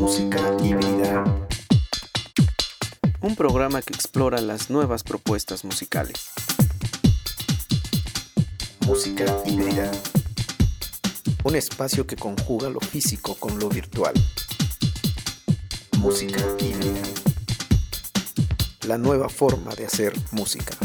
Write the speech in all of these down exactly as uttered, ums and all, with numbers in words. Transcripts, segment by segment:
Música híbrida. Un programa que explora las nuevas propuestas musicales. Música híbrida. Un espacio que conjuga lo físico con lo virtual. Música híbrida. La nueva forma de hacer música.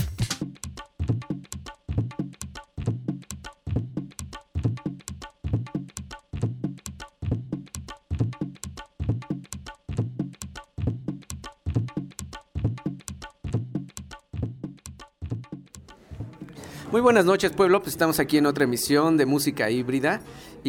Muy buenas noches, pueblo, pues estamos aquí en otra emisión de Música Híbrida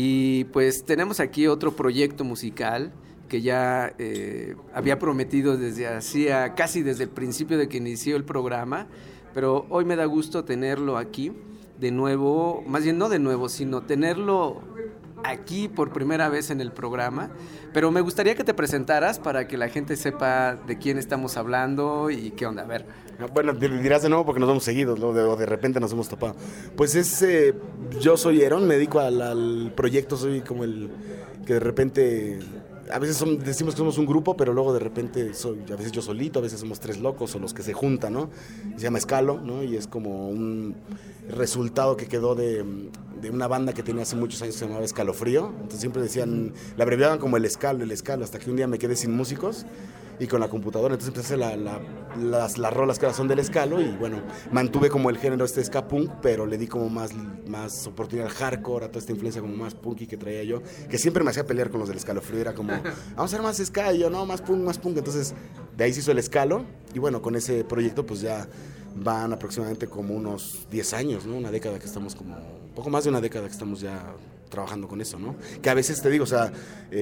y pues tenemos aquí otro proyecto musical que ya eh, había prometido desde hacía casi desde el principio de que inició el programa, pero hoy me da gusto tenerlo aquí de nuevo, más bien no de nuevo, sino tenerlo aquí por primera vez en el programa, pero me gustaría que te presentaras para que la gente sepa de quién estamos hablando y qué onda, a ver. Bueno, dirás de nuevo porque nos vemos seguidos, ¿no? de, o de repente nos hemos topado. Pues es, eh, yo soy Herón, me dedico al, al proyecto, soy como el que de repente, a veces son, decimos que somos un grupo, pero luego de repente soy, a veces yo solito, a veces somos tres locos o los que se juntan, ¿no? Se llama Escalo, ¿no? Y es como un resultado que quedó de, de una banda que tenía hace muchos años que se llamaba Escalofrío. Entonces siempre decían, la abreviaban como el Escalo, el Escalo, hasta que un día me quedé sin músicos y con la computadora, entonces empecé la, la, las, las rolas que ahora son del Escalo y bueno, mantuve como el género este ska punk, pero le di como más, más oportunidad al hardcore, a toda esta influencia como más punky que traía yo, que siempre me hacía pelear con los del Escalofrío, era como, vamos a hacer más ska, y yo no, más punk, más punk, entonces de ahí se hizo el Escalo y bueno, con ese proyecto pues ya van aproximadamente como unos diez años, ¿no? Una década que estamos como, un poco más de una década que estamos ya trabajando con eso, ¿no? Que a veces te digo, o sea,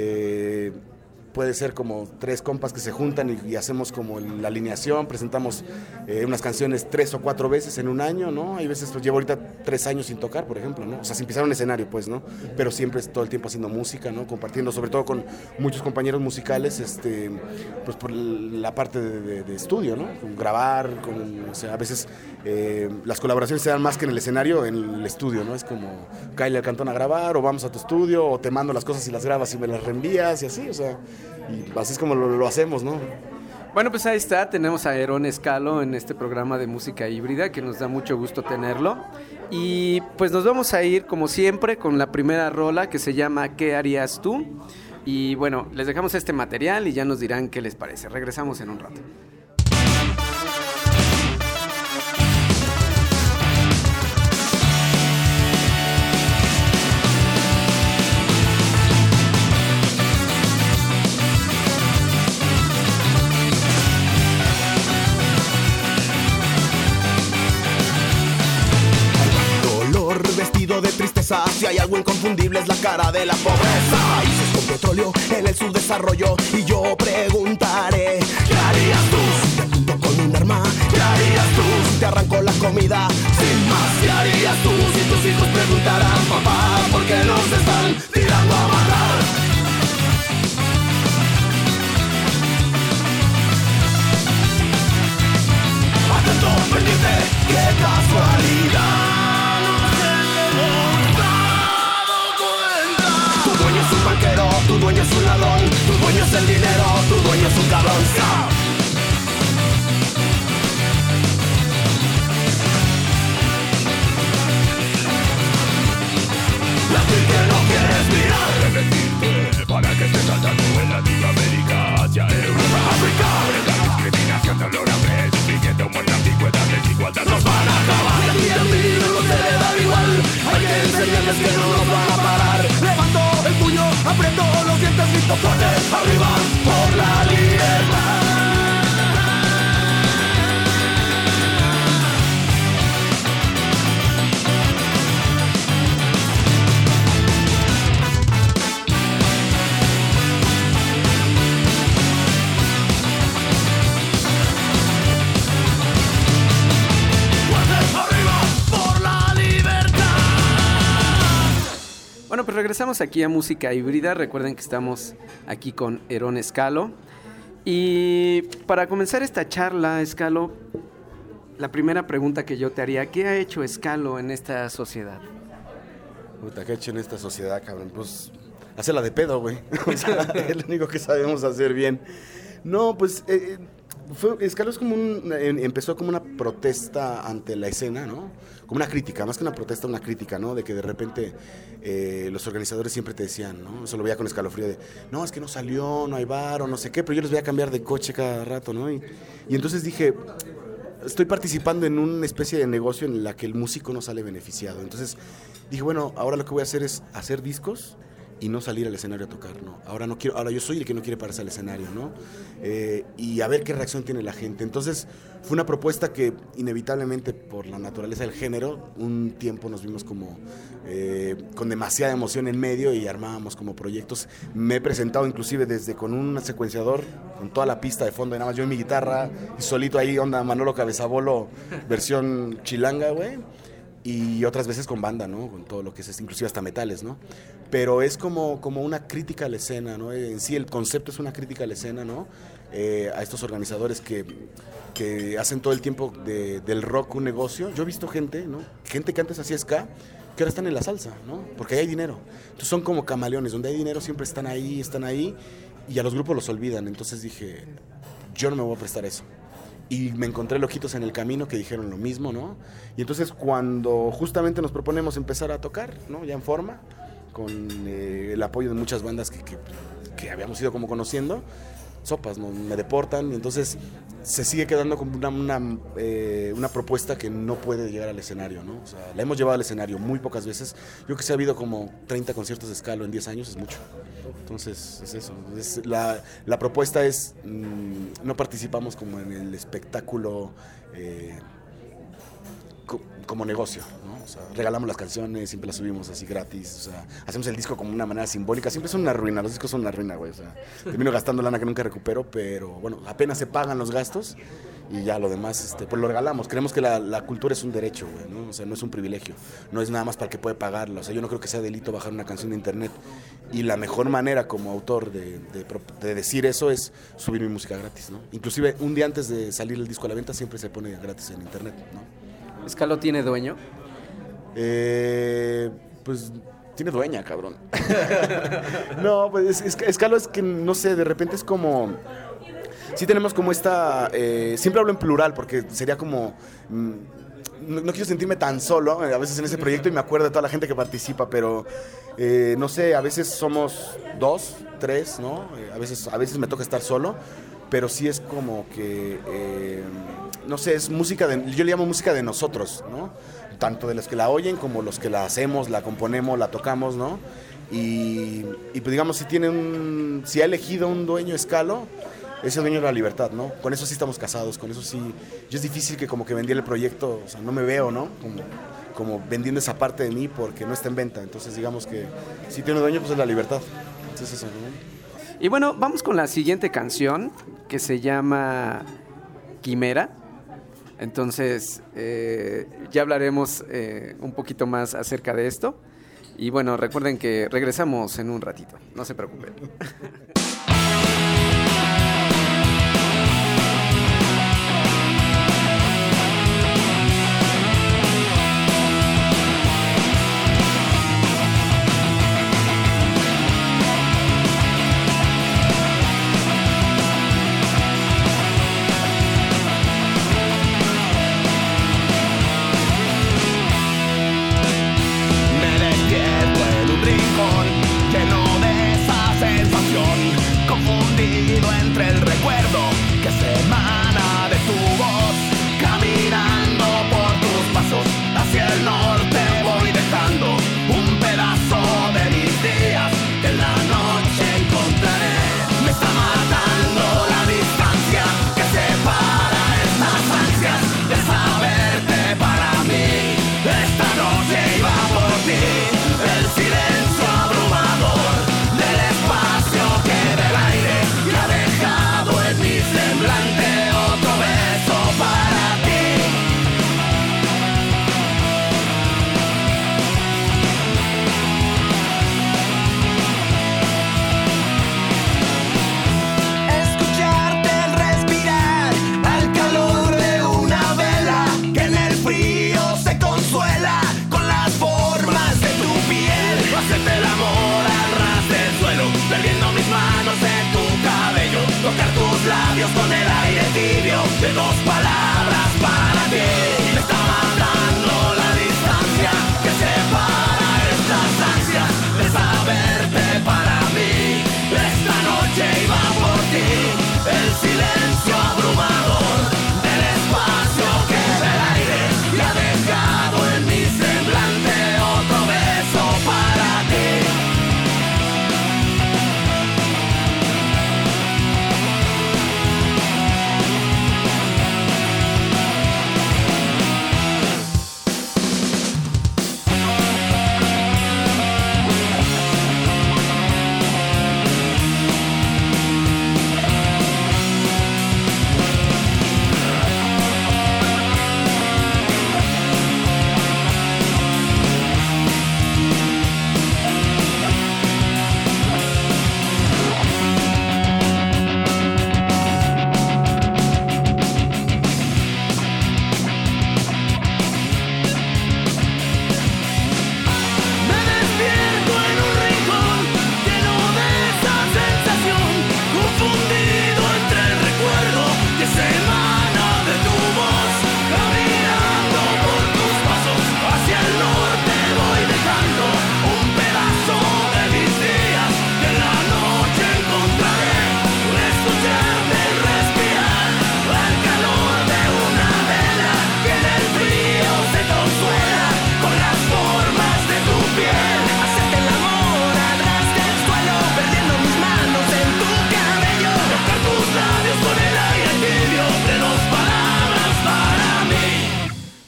eh... puede ser como tres compas que se juntan y, y hacemos como la alineación, presentamos eh, unas canciones tres o cuatro veces en un año, ¿no? Hay veces, pues llevo ahorita tres años sin tocar, por ejemplo, ¿no? O sea, sin pisar un escenario, pues, ¿no? Pero siempre todo el tiempo haciendo música, ¿no? Compartiendo, sobre todo con muchos compañeros musicales, este, pues por la parte de, de, de estudio, ¿no? Con grabar, con, o sea, a veces eh, las colaboraciones se dan más que en el escenario, en el estudio, ¿no? Es como, cáele al cantón a grabar, o vamos a tu estudio, o te mando las cosas y las grabas y me las reenvías, y así, o sea... Y así es como lo, lo hacemos, ¿no? Bueno, pues ahí está, tenemos a Herón Escalo en este programa de música híbrida, que nos da mucho gusto tenerlo. Y pues nos vamos a ir, como siempre, con la primera rola que se llama ¿Qué harías tú? Y bueno, les dejamos este material y ya nos dirán qué les parece. Regresamos en un rato. Vestido de tristeza, si hay algo inconfundible es la cara de la pobreza. Países con petróleo en el subdesarrollo y yo preguntaré, ¿qué harías tú si te apunto con un arma? ¿Qué harías tú si te arranco la comida? Sin más, ¿qué harías tú si tus hijos preguntarán, papá, ¿por qué nos están tirando a matar? Atento, pendiente, qué casualidad. Tu dueño es un ladrón, tu dueño es el dinero, tu dueño es un cabrón. La que no quieres mirar, revertirte para que estés saltando en Latinoamérica hacia Europa, África. La discriminación no logra ver, siguiendo muerte, antigüedad, desigualdad. Nos van a acabar y a ti y a mí no nos debe dar igual. Hay que enseñarles que no nos van a parar. Levanto el puño, aprieto los dientes, grito fuerte, arriba por la libertad. Bueno, pues regresamos aquí a Música Híbrida. Recuerden que estamos aquí con Herón Escalo. Y para comenzar esta charla, Escalo, la primera pregunta que yo te haría, ¿qué ha hecho Escalo en esta sociedad? Puta, ¿qué he hecho en esta sociedad, cabrón? Pues hacerla de pedo, güey. O sea, es lo único que sabemos hacer bien. No, pues... Eh, Fue, Escalo es como un, empezó como una protesta ante la escena, ¿no? Como una crítica, más que una protesta, una crítica, ¿no? De que de repente eh, los organizadores siempre te decían, ¿no? Eso lo veía con Escalofrío de, no, es que no salió, no hay bar o no sé qué, pero yo les voy a cambiar de coche cada rato, ¿no? Y, y entonces dije, estoy participando en una especie de negocio en la que el músico no sale beneficiado. Entonces dije, bueno, ahora lo que voy a hacer es hacer discos y no salir al escenario a tocar, ¿no? Ahora no quiero, ahora yo soy el que no quiere pararse al escenario, ¿no? Eh, y a ver qué reacción tiene la gente. Entonces, fue una propuesta que inevitablemente, por la naturaleza del género, un tiempo nos vimos como eh, con demasiada emoción en medio y armábamos como proyectos. Me he presentado inclusive desde con un secuenciador, con toda la pista de fondo, y nada más yo en mi guitarra, y solito ahí, onda Manolo Cabezabolo, versión chilanga, güey. Y otras veces con banda, ¿no? Con todo lo que es, inclusive hasta metales, ¿no? Pero es como, como una crítica a la escena, ¿no? En sí el concepto es una crítica a la escena, ¿no? Eh, a estos organizadores que, que hacen todo el tiempo de, del rock un negocio. Yo he visto gente, ¿no? Gente que antes hacía ska, que ahora están en la salsa, ¿no? Porque ahí hay dinero. Entonces son como camaleones, donde hay dinero siempre están ahí, están ahí, y a los grupos los olvidan. Entonces dije, yo no me voy a prestar eso. Y me encontré loquitos en el camino que dijeron lo mismo, ¿no? Y entonces cuando justamente nos proponemos empezar a tocar, ¿no? Ya en forma, con eh, el apoyo de muchas bandas que, que, que habíamos ido como conociendo, sopas, ¿no? Me deportan, y entonces se sigue quedando como una, una, eh, una propuesta que no puede llegar al escenario, ¿no? O sea, la hemos llevado al escenario muy pocas veces. Yo creo que se ha habido como treinta conciertos de Escalo en diez años, es mucho. Entonces, es eso. Es la, la propuesta es, mmm, no participamos como en el espectáculo eh, co- como negocio, ¿no? O sea, regalamos las canciones, siempre las subimos así gratis, o sea, hacemos el disco como una manera simbólica, siempre son una ruina, los discos son una ruina, güey, o sea, termino gastando lana que nunca recupero, pero bueno, apenas se pagan los gastos y ya lo demás, este, pues lo regalamos. Creemos que la, la cultura es un derecho, güey, ¿no? O sea, no es un privilegio, no es nada más para el que puede pagarlo. O sea, yo no creo que sea delito bajar una canción de internet, y la mejor manera como autor de, de, de decir eso es subir mi música gratis, ¿no? Inclusive un día antes de salir el disco a la venta siempre se pone gratis en internet, ¿no? ¿Escalo tiene dueño? Eh, pues tiene dueña, cabrón. No, pues es, es, Escalo es que, no sé, de repente es como... Sí tenemos como esta... Eh, siempre hablo en plural porque sería como... Mm, no, no quiero sentirme tan solo a veces en ese proyecto, y me acuerdo de toda la gente que participa, pero eh, no sé, a veces somos dos, tres, ¿no? Eh, a veces, a veces me toca estar solo, pero sí es como que... Eh, no sé, es música de... Yo le llamo música de nosotros, ¿no? Tanto de los que la oyen como los que la hacemos, la componemos, la tocamos, ¿no? Y, y pues digamos, si tiene un... Si ha elegido un dueño Escalo, ese dueño de la libertad, ¿no? Con eso sí estamos casados, con eso sí... Yo es difícil que como que vendiera el proyecto, o sea, no me veo, ¿no? Como, como vendiendo esa parte de mí porque no está en venta. Entonces digamos que si tiene un dueño, pues es la libertad. Entonces eso, ¿no? Y bueno, vamos con la siguiente canción, que se llama Quimera. Entonces, eh, ya hablaremos eh, un poquito más acerca de esto. Y bueno, recuerden que regresamos en un ratito, no se preocupen. Me despierto en un rincón lleno de esa sensación.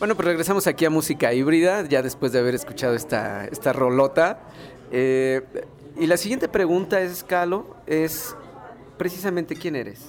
Bueno, pues regresamos aquí a Música Híbrida, ya después de haber escuchado esta, esta rolota. Eh, y la siguiente pregunta es, Calo, es precisamente ¿quién eres?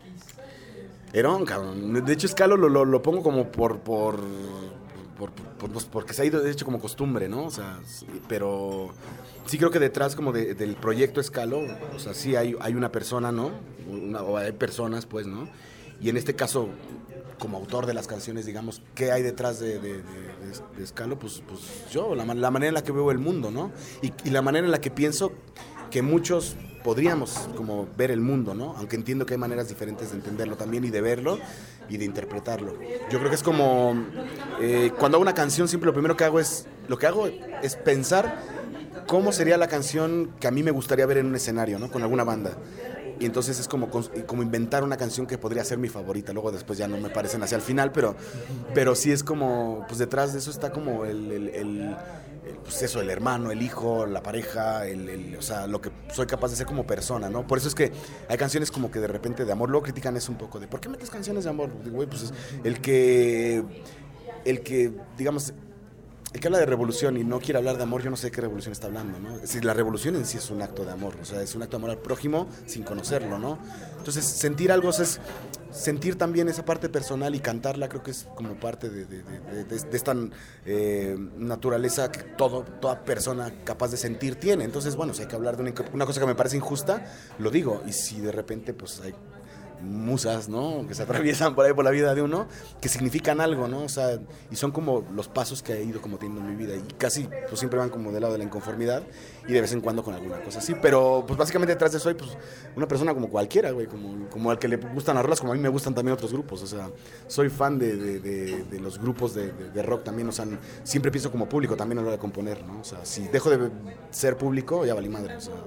Herón, cabrón. De hecho, Escalo lo, lo, lo pongo como por, por, por, por, por... porque se ha ido, de hecho, como costumbre, ¿no? O sea, sí, pero sí creo que detrás como de, del proyecto Escalo, o sea, sí hay, hay una persona, ¿no? Una, o hay personas, pues, ¿no? Y en este caso, como autor de las canciones, digamos, ¿qué hay detrás de, de, de, de Escalo? Pues, pues yo, la, la manera en la que veo el mundo, ¿no? Y, y la manera en la que pienso que muchos podríamos como ver el mundo, ¿no? Aunque entiendo que hay maneras diferentes de entenderlo también y de verlo y de interpretarlo. Yo creo que es como eh, cuando hago una canción, siempre lo primero que hago es, lo que hago es pensar cómo sería la canción que a mí me gustaría ver en un escenario, ¿no? Con alguna banda. Y entonces es como, como inventar una canción que podría ser mi favorita. Luego después ya no me parecen hacia el final, pero, pero sí es como, pues detrás de eso está como el, el, el, el pues eso, el hermano, el hijo, la pareja, el, el, o sea, lo que soy capaz de ser como persona, ¿no? Por eso es que hay canciones como que de repente de amor, luego critican eso un poco, de ¿por qué metes canciones de amor? Digo, güey, pues es el que, el que, digamos, el que habla de revolución y no quiere hablar de amor, yo no sé de qué revolución está hablando, ¿no? Es decir, la revolución en sí es un acto de amor, o sea, es un acto de amor al prójimo sin conocerlo, ¿no? Entonces, sentir algo es sentir también esa parte personal y cantarla, creo que es como parte de, de, de, de, de esta eh, naturaleza que todo, toda persona capaz de sentir tiene. Entonces, bueno, si hay que hablar de una, una cosa que me parece injusta, lo digo, y si de repente, pues hay musas, ¿no? Que se atraviesan por ahí por la vida de uno, que significan algo, ¿no? O sea, y son como los pasos que he ido como teniendo en mi vida, y casi, pues siempre van como del lado de la inconformidad, y de vez en cuando con alguna cosa así, pero pues básicamente detrás de eso hay pues una persona como cualquiera, güey, como, como al que le gustan las rolas, como a mí me gustan también otros grupos, o sea, soy fan de, de, de, de los grupos de, de, de rock también, o sea, siempre pienso como público también a la hora de componer, ¿no? O sea, si dejo de ser público, ya valí madre, o sea.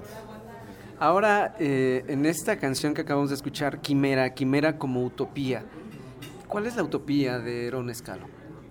Ahora, eh, en esta canción que acabamos de escuchar, Quimera, Quimera como utopía, ¿cuál es la utopía de Herón Escalo?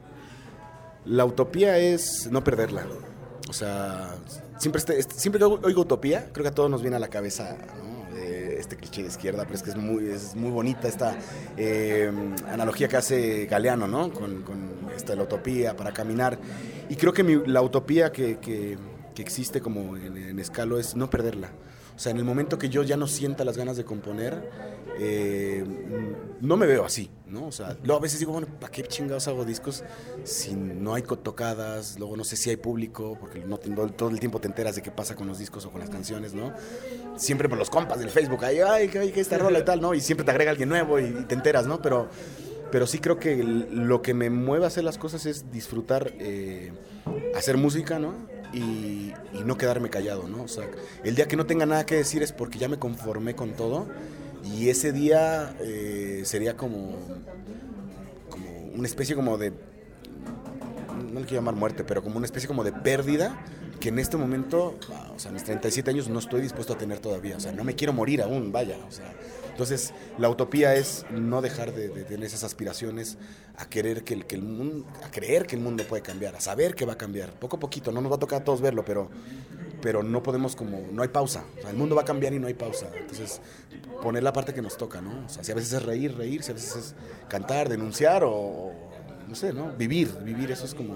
La utopía es no perderla. O sea, siempre, este, siempre que oigo utopía, creo que a todos nos viene a la cabeza, ¿no? De este cliché de izquierda, pero es que es muy, es muy bonita esta eh, analogía que hace Galeano, ¿no? Con, con esta, la utopía para caminar. Y creo que mi, la utopía que, que, que existe como en, en Escalo es no perderla. O sea, en el momento que yo ya no sienta las ganas de componer, eh, no me veo así, ¿no? O sea, luego a veces digo, bueno, ¿para qué chingados hago discos si no hay tocadas? Luego no sé si hay público, porque no, todo el tiempo te enteras de qué pasa con los discos o con las canciones, ¿no? Siempre por los compas del Facebook, ay, ay, que, que esta rola y tal, ¿no? Y siempre te agrega alguien nuevo y, y te enteras, ¿no? Pero, pero sí creo que lo que me mueve a hacer las cosas es disfrutar, eh, hacer música, ¿no? Y, y no quedarme callado, ¿no? O sea, el día que no tenga nada que decir es porque ya me conformé con todo, y ese día eh, sería como, como una especie como de, no le quiero llamar muerte, pero como una especie como de pérdida que en este momento, o sea, a mis treinta y siete años no estoy dispuesto a tener todavía, o sea, no me quiero morir aún, vaya, o sea, entonces la utopía es no dejar de, de tener esas aspiraciones a querer que el, que el mundo, a creer que el mundo puede cambiar, a saber que va a cambiar, poco a poquito, no nos va a tocar a todos verlo, pero, pero no podemos como, no hay pausa, o sea, el mundo va a cambiar y no hay pausa, entonces poner la parte que nos toca, ¿no? O sea, si a veces es reír, reír, si a veces es cantar, denunciar o, o no sé, ¿no? Vivir, vivir, eso es como,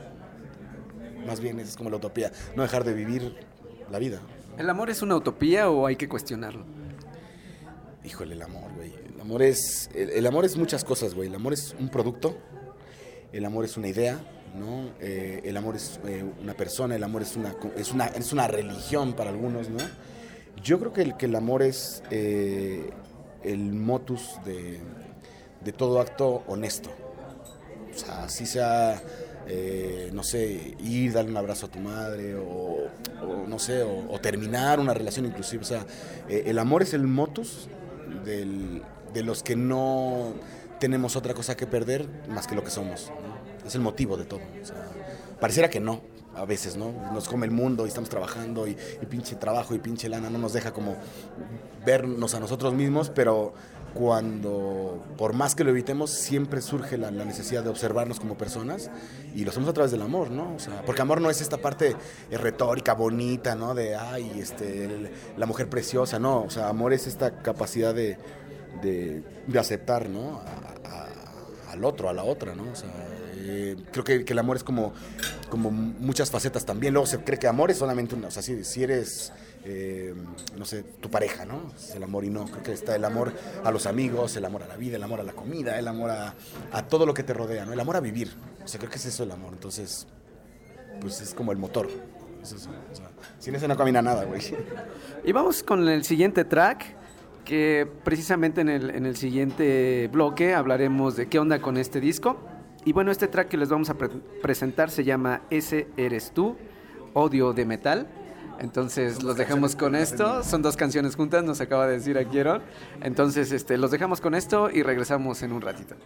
más bien es como la utopía, no dejar de vivir la vida. ¿El amor es una utopía o hay que cuestionarlo? Híjole, el amor, güey. El amor es, el, el amor es muchas cosas, güey. El amor es un producto, el amor es una idea, ¿no? Eh, el amor es eh, una persona, el amor es una, es una, es una religión para algunos, ¿no? Yo creo que el, que el amor es eh, el motus de, de todo acto honesto. O sea, así sea, eh, no sé, ir, darle un abrazo a tu madre, o, o no sé, o, o terminar una relación inclusive. O sea, eh, el amor es el motus del, de los que no tenemos otra cosa que perder más que lo que somos, ¿no? Es el motivo de todo. O sea, pareciera que no, a veces, ¿no? Nos come el mundo y estamos trabajando y, y pinche trabajo y pinche lana no nos deja como vernos a nosotros mismos, pero cuando, por más que lo evitemos, siempre surge la, la necesidad de observarnos como personas, y lo hacemos a través del amor, ¿no? O sea, porque amor no es esta parte eh, retórica, bonita, ¿no? De, ay, este, el, la mujer preciosa, no. O sea, amor es esta capacidad de, de, de aceptar, ¿no? A, a, al otro, a la otra, ¿no? O sea, Eh, creo que, que el amor es como, como muchas facetas también. Luego se cree que amor es solamente una, o sea, si, si eres, eh, no sé, tu pareja, ¿no? Es el amor y no. Creo que está el amor a los amigos, el amor a la vida, el amor a la comida, el amor a, a todo lo que te rodea, ¿no? El amor a vivir. O sea, creo que es eso el amor. Entonces, pues es como el motor. Es eso, o sea, sin eso no camina nada, güey. Y vamos con el siguiente track, que precisamente en el, en el siguiente bloque hablaremos de qué onda con este disco. Y bueno, este track que les vamos a pre- presentar se llama Ese Eres Tú, Odio de Metal. Entonces los dejamos con esto. Son dos canciones juntas, nos acaba de decir aquí Aaron. Entonces este, los dejamos con esto y regresamos en un ratito.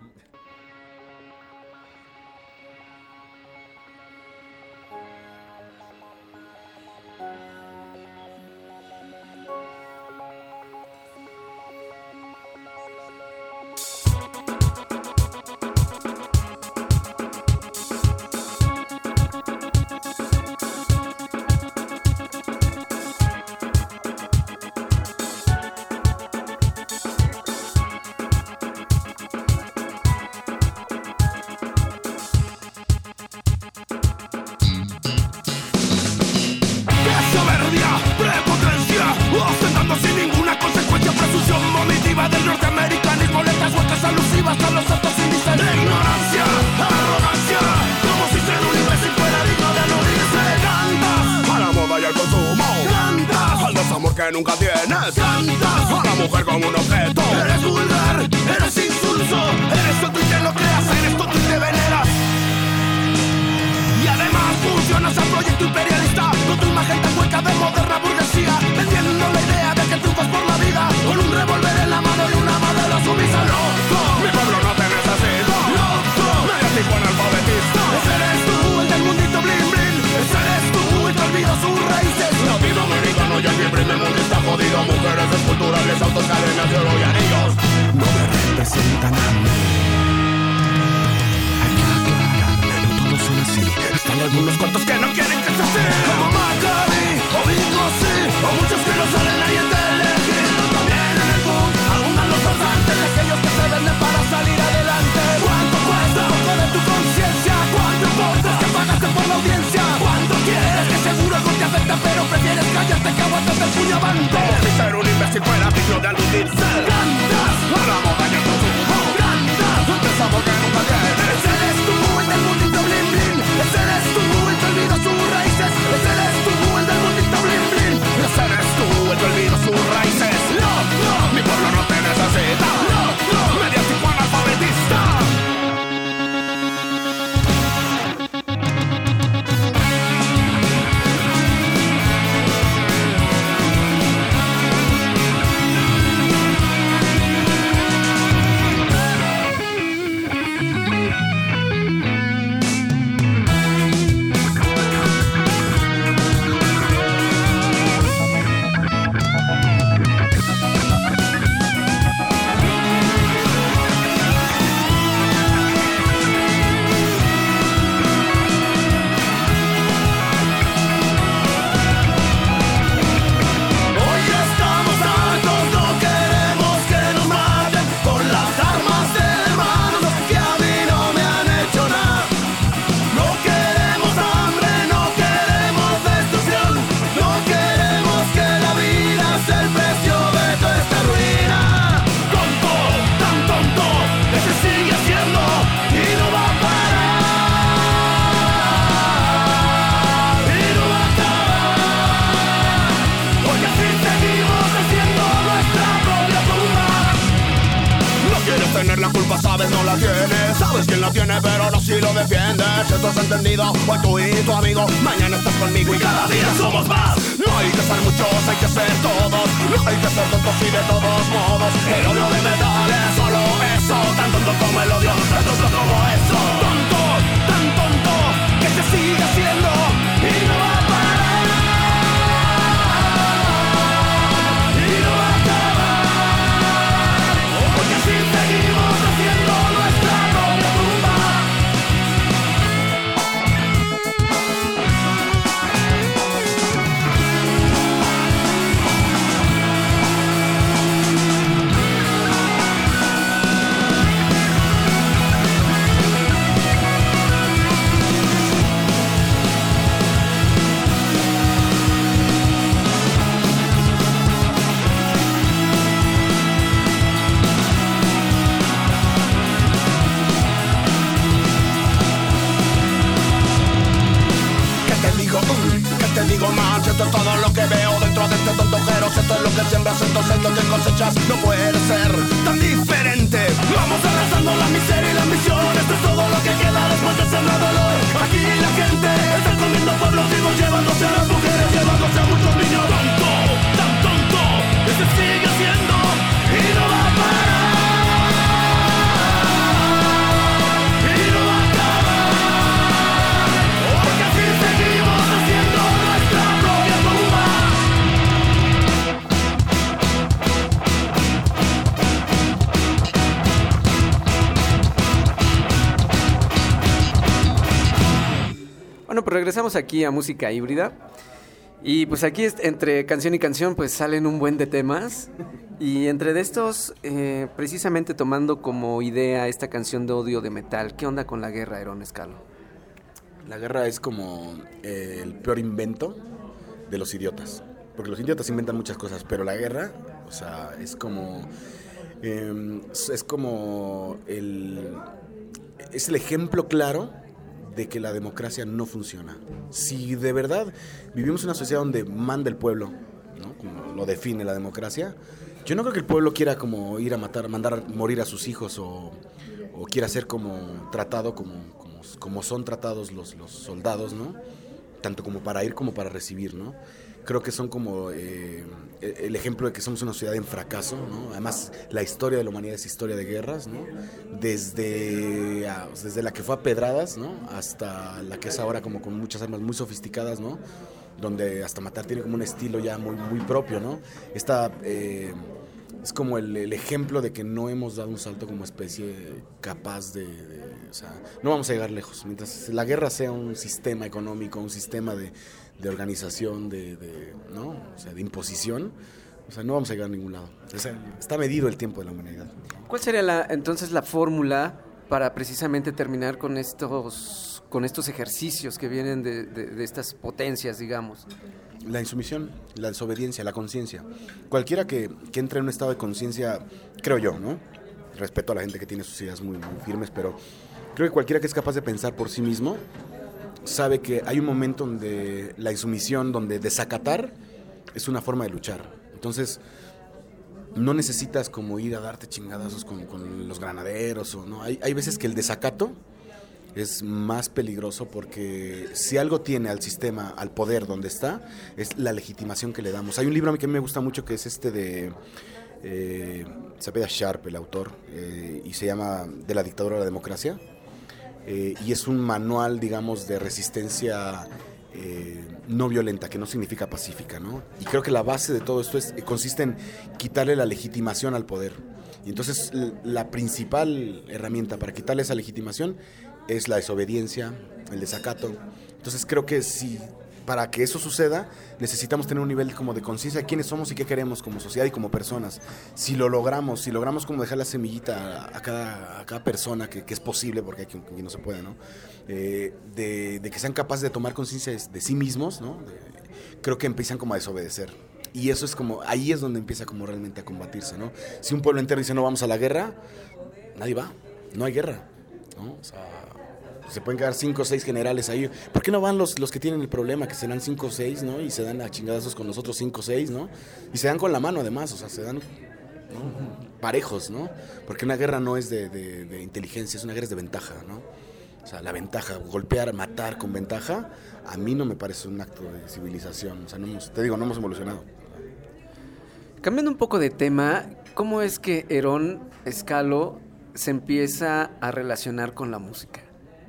Nunca tienes. Cantas a la mujer como un objeto. Eres vulgar, eres insulso. Eres tonto y te lo creas, eres tonto y te veneras. Y además funcionas al proyecto imperialista, con tu imagen tan hueca de moderna burguesía, vendiendo la idea de que triunfas por la vida, con un revólver en la mano y una madera sumisa. Loco, mi pueblo no te necesita. Loco, medio tipo analfabetista. Ese eres tú, el del mundito blin blin. Ese eres tú, el que olvida sus raíces. Latinoamericano ya siempre en el mundo está jodido. Mujeres esculturales, autos, cadenas de oro y anillos no me representan a mí. Hay que aclarar, no todos son así. Están algunos cuantos que no quieren que se sea como Maccabi o Bingo, sí, o muchos que no salen ahí en telegido. También en el boom, algunos los farsantes de aquellos que se venden para salir adelante. ¿Cuánto cuesta un poco de tu conciencia? ¿Cuánto importa que pagaste por la audiencia? ¿Cuánto quieres que seguro algo te afecta pero prefieres callarte que aguantas el puño avante? Como si ser un imbécil fuera digno de aludirse. Cantas a la moda y al consumo. Cantas empezamos que nunca tienes. Ese eres tú, el del mundito blin blin. Ese eres tú, el que olvida sus raíces. Ese eres tú, el del mundito blin blin. Ese eres tú, el que olvida sus raíces. No, no, mi pueblo no te necesita. No, no, medio tipo analfabetista. Esto es entendido, hoy tú y tu amigo, mañana estás conmigo y cada día somos más. No hay que ser muchos, hay que ser todos. No hay que ser tontos y de todos modos. El odio de metal es solo eso, tan tonto como el odio, tan tonto como eso. Tonto, tan tonto, que se sigue haciendo y no va a parar. Y no va a acabar, porque así seguimos haciendo nuestra propia tumba. que veo dentro de este tonto agujero. Si esto es lo que siembras, entonces lo que cosechas no puede ser tan diferente. Vamos arrasando la miseria y la ambición. Esto es todo lo que queda después de sembrar dolor. Aquí la gente está comiendo pueblos vivos, llevándose a las mujeres, llevándose a muchos niños. Tonto, tan tonto, ese sigue haciendo y no va a parar. Y no va a acabar, porque así seguimos haciendo nuestra propia tumba. Bueno, pues regresamos aquí a Música Híbrida. Y pues aquí es- entre canción y canción pues salen un buen de temas. Y entre de estos, eh, precisamente tomando como idea esta canción de Odio de Metal. ¿Qué onda con la guerra, Aarón Escalo? La guerra es como eh, el peor invento de los idiotas. Porque los idiotas inventan muchas cosas, pero la guerra, o sea, es como... eh, es como el... Es el ejemplo claro de que la democracia no funciona. Si de verdad vivimos en una sociedad donde manda el pueblo, ¿no? Como lo define la democracia, yo no creo que el pueblo quiera como ir a matar, mandar morir a sus hijos o, o quiera ser como tratado como, como, como son tratados los, los soldados, ¿no? Tanto como para ir como para recibir, ¿no? Creo que son como eh, el ejemplo de que somos una sociedad en fracaso, ¿no? Además, la historia de la humanidad es historia de guerras, ¿no? Desde, ah, desde la que fue a pedradas, ¿no? Hasta la que es ahora como con muchas armas muy sofisticadas, ¿no? Donde hasta matar tiene como un estilo ya muy, muy propio, ¿no? Esta eh, es como el, el ejemplo de que no hemos dado un salto como especie capaz de, de... O sea, no vamos a llegar lejos. Mientras la guerra sea un sistema económico, un sistema de, de organización, de, de, ¿no? O sea, de imposición, o sea, no vamos a llegar a ningún lado. O sea, está medido el tiempo de la humanidad. ¿Cuál sería la, entonces la fórmula para precisamente terminar con estos, con estos ejercicios que vienen de, de, de estas potencias, digamos? La insumisión, la desobediencia, la conciencia. Cualquiera que, que entre en un estado de conciencia, creo yo, ¿no? Respeto a la gente que tiene sus ideas muy, muy firmes, pero creo que cualquiera que es capaz de pensar por sí mismo sabe que hay un momento donde la insumisión, donde desacatar es una forma de luchar. Entonces, no necesitas como ir a darte chingadazos con, con los granaderos, o no. Hay, hay veces que el desacato es más peligroso porque si algo tiene al sistema, al poder donde está, es la legitimación que le damos. Hay un libro a mí que me gusta mucho que es este de... Eh, se apellida Sharp, el autor, eh, y se llama De la dictadura a la democracia. Eh, y es un manual, digamos, de resistencia eh, no violenta, que no significa pacífica, ¿no? Y creo que la base de todo esto es, consiste en quitarle la legitimación al poder. Y entonces la principal herramienta para quitarle esa legitimación es la desobediencia, el desacato. Entonces creo que si para que eso suceda necesitamos tener un nivel como de conciencia de quiénes somos y qué queremos como sociedad y como personas. Si lo logramos, si logramos como dejar la semillita a, a, cada, a cada persona, que, que es posible, porque hay quien, quien no se puede, ¿no? Eh, de, de que sean capaces de tomar conciencia de, de sí mismos, ¿no? De, creo que empiezan como a desobedecer. Y eso es como, ahí es donde empieza como realmente a combatirse, ¿no? Si un pueblo entero dice no vamos a la guerra, nadie va, no hay guerra, ¿no? O sea, se pueden quedar cinco o seis generales ahí. ¿Por qué no van los, los que tienen el problema, que serán cinco o seis, ¿no? Y se dan a chingadazos con los otros cinco o seis, ¿no? Y se dan con la mano además, o sea, se dan, ¿no? Parejos, ¿no? Porque una guerra no es de, de, de inteligencia, es una guerra es de ventaja, ¿no? O sea, la ventaja, golpear, matar con ventaja, a mí no me parece un acto de civilización. O sea, no hemos, te digo, no hemos evolucionado. Cambiando un poco de tema, ¿cómo es que Aarón Escalo se empieza a relacionar con la música?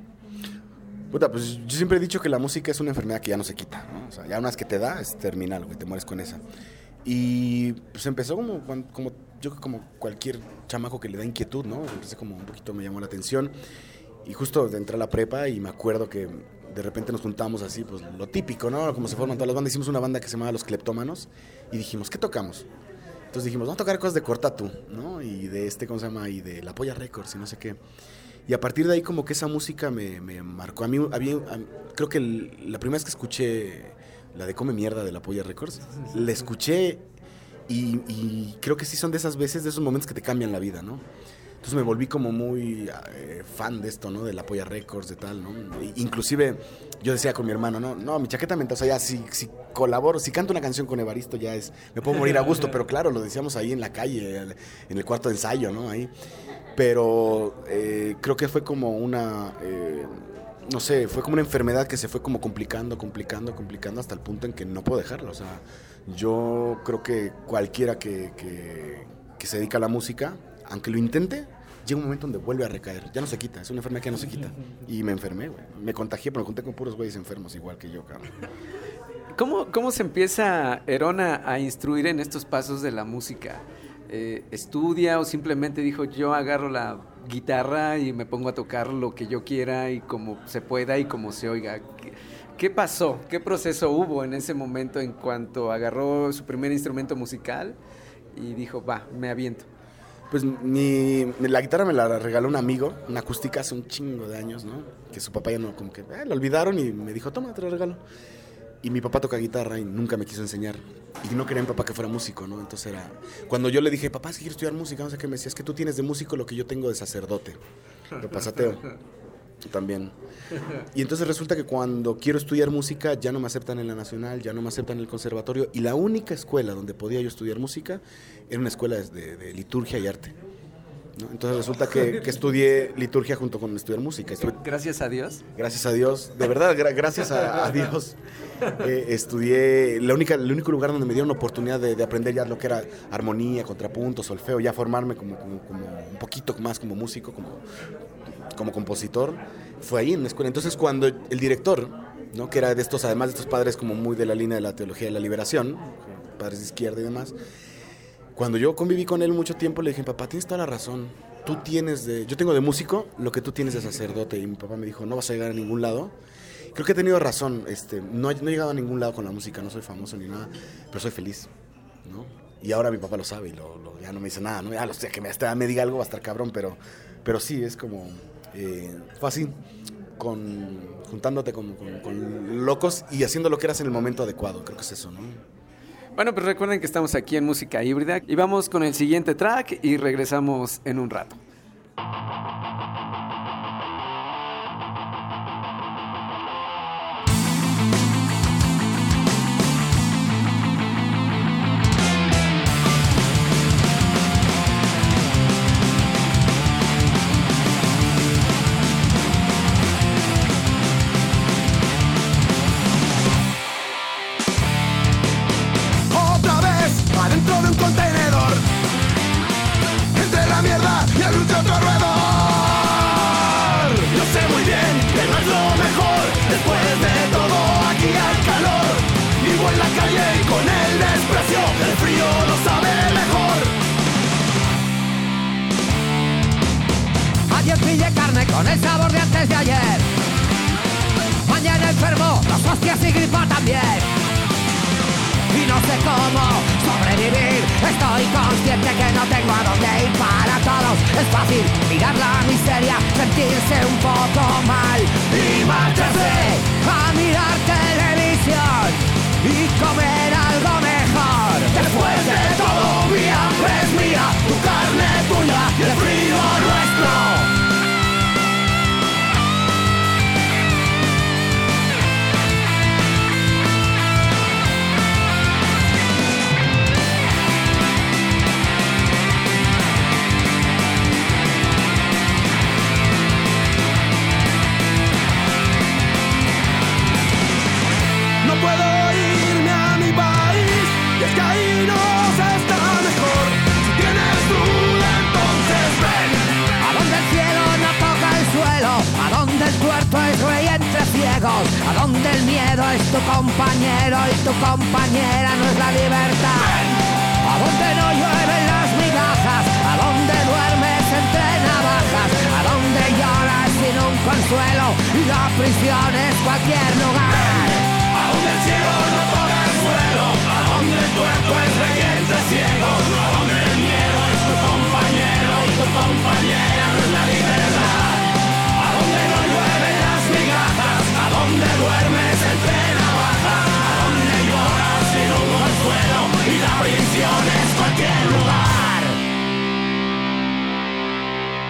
Puta, pues yo siempre he dicho que la música es una enfermedad que ya no se quita, ¿no? O sea, ya una vez que te da, es terminal, güey, te mueres con esa. Y pues empezó como, como yo creo como cualquier chamaco que le da inquietud, ¿no? Empecé como un poquito, me llamó la atención. Y justo entré a la prepa y me acuerdo que de repente nos juntábamos así, pues lo típico, ¿no? Como se forman todas las bandas. Hicimos una banda que se llamaba Los Cleptómanos y dijimos, ¿qué tocamos? Entonces dijimos, vamos a tocar cosas de Cortatu, ¿no? Y de este, ¿cómo se llama? Y de La Polla Records y no sé qué. Y a partir de ahí como que esa música me, me marcó. A mí, había, a, creo que el, la primera vez que escuché la de Come Mierda de La Polla Records, la escuché y, y creo que sí son de esas veces, de esos momentos que te cambian la vida, ¿no? Entonces me volví como muy eh, fan de esto, ¿no? De la Polla Records, de tal, ¿no? Inclusive yo decía con mi hermano, no, no, mi chaqueta mental, o sea, ya si, si colaboro, si canto una canción con Evaristo ya es, me puedo morir a gusto, pero claro, lo decíamos ahí en la calle, en el cuarto de ensayo, ¿no? Ahí. Pero eh, creo que fue como una, eh, no sé, fue como una enfermedad que se fue como complicando, complicando, complicando hasta el punto en que no puedo dejarlo. O sea, yo creo que cualquiera que, que, que se dedica a la música, aunque lo intente, llega un momento donde vuelve a recaer. Ya no se quita, es una enfermedad que no se quita. Y me enfermé, güey. Me contagié, pero me junté con puros güeyes enfermos igual que yo, cabrón. ¿Cómo, cómo se empieza Herona a instruir en estos pasos de la música? Eh, ¿Estudia o simplemente dijo yo agarro la guitarra y me pongo a tocar lo que yo quiera y como se pueda y como se oiga? ¿Qué, qué pasó? ¿Qué proceso hubo en ese momento en cuanto agarró su primer instrumento musical y dijo, va, me aviento? Pues mi, la guitarra me la regaló un amigo, una acústica hace un chingo de años, ¿no? Que su papá ya no, como que eh, lo olvidaron y me dijo, toma, te lo regalo. Y mi papá toca guitarra y nunca me quiso enseñar. Y no quería mi papá que fuera músico, ¿no? Entonces era... Cuando yo le dije, papá, es que quiero estudiar música, no sé qué, me decía, es que tú tienes de músico lo que yo tengo de sacerdote. De pasateo. También. Y entonces resulta que cuando quiero estudiar música ya no me aceptan en la Nacional, ya no me aceptan en el conservatorio. Y la única escuela donde podía yo estudiar música era una escuela de, de liturgia y arte, ¿no? Entonces resulta que, que estudié liturgia junto con estudiar música. Estuve, gracias a Dios. Gracias a Dios, de verdad, gra- gracias a, a Dios. Eh, estudié, la única, el único lugar donde me dieron la oportunidad de, de aprender ya lo que era armonía, contrapunto, solfeo, ya formarme como, como, como un poquito más como músico, como, como compositor, fue ahí en la escuela. Entonces cuando el director, ¿no? Que era de estos, además de estos padres como muy de la línea de la teología de la liberación, padres de izquierda y demás, cuando yo conviví con él mucho tiempo, le dije, papá, tienes toda la razón. Tú tienes de... Yo tengo de músico lo que tú tienes de sacerdote. Y mi papá me dijo, no vas a llegar a ningún lado. Creo que he tenido razón. Este, no, no he llegado a ningún lado con la música. No soy famoso ni nada, pero soy feliz, ¿no? Y ahora mi papá lo sabe y lo, lo, ya no me dice nada, ¿no? Ya lo sé, que me, hasta me diga algo va a estar cabrón, pero, pero sí, es como... Eh, fue así, con, juntándote con, con, con locos y haciendo lo que eras en el momento adecuado. Creo que es eso, ¿no? Bueno, pues recuerden que estamos aquí en Música Híbrida y vamos con el siguiente track y regresamos en un rato. Adentro de un contenedor, entre la mierda y el último otro roedor. Yo sé muy bien que no es lo mejor, después de todo aquí hay calor. Vivo en la calle y con el desprecio, el frío lo sabe mejor. Ayer pillé carne con el sabor de antes de ayer. Mañana enfermo, los hostias y gripa también. Y no sé cómo sobrevivir. Estoy consciente que no tengo a dónde ir. Para todos es fácil mirar la miseria, sentirse un poco mal y marcharse a mirar televisión y comer algo mejor. Después de todo mi hambre es mía, tu carne tuya y el frío nuestro. A donde el miedo es tu compañero y tu compañera no es la libertad. A donde no llueven las migajas, a donde duermes entre navajas, a donde lloras sin un consuelo y la prisión es cualquier lugar. A donde el cielo no toca el suelo, a donde el cuerpo es rey entre ciegos, a donde el miedo es tu compañero y tu compañera no es la libertad. A donde no llueven las migajas, a donde duermes entre navajas, a donde lloras sin un consuelo y la prisión es cualquier lugar.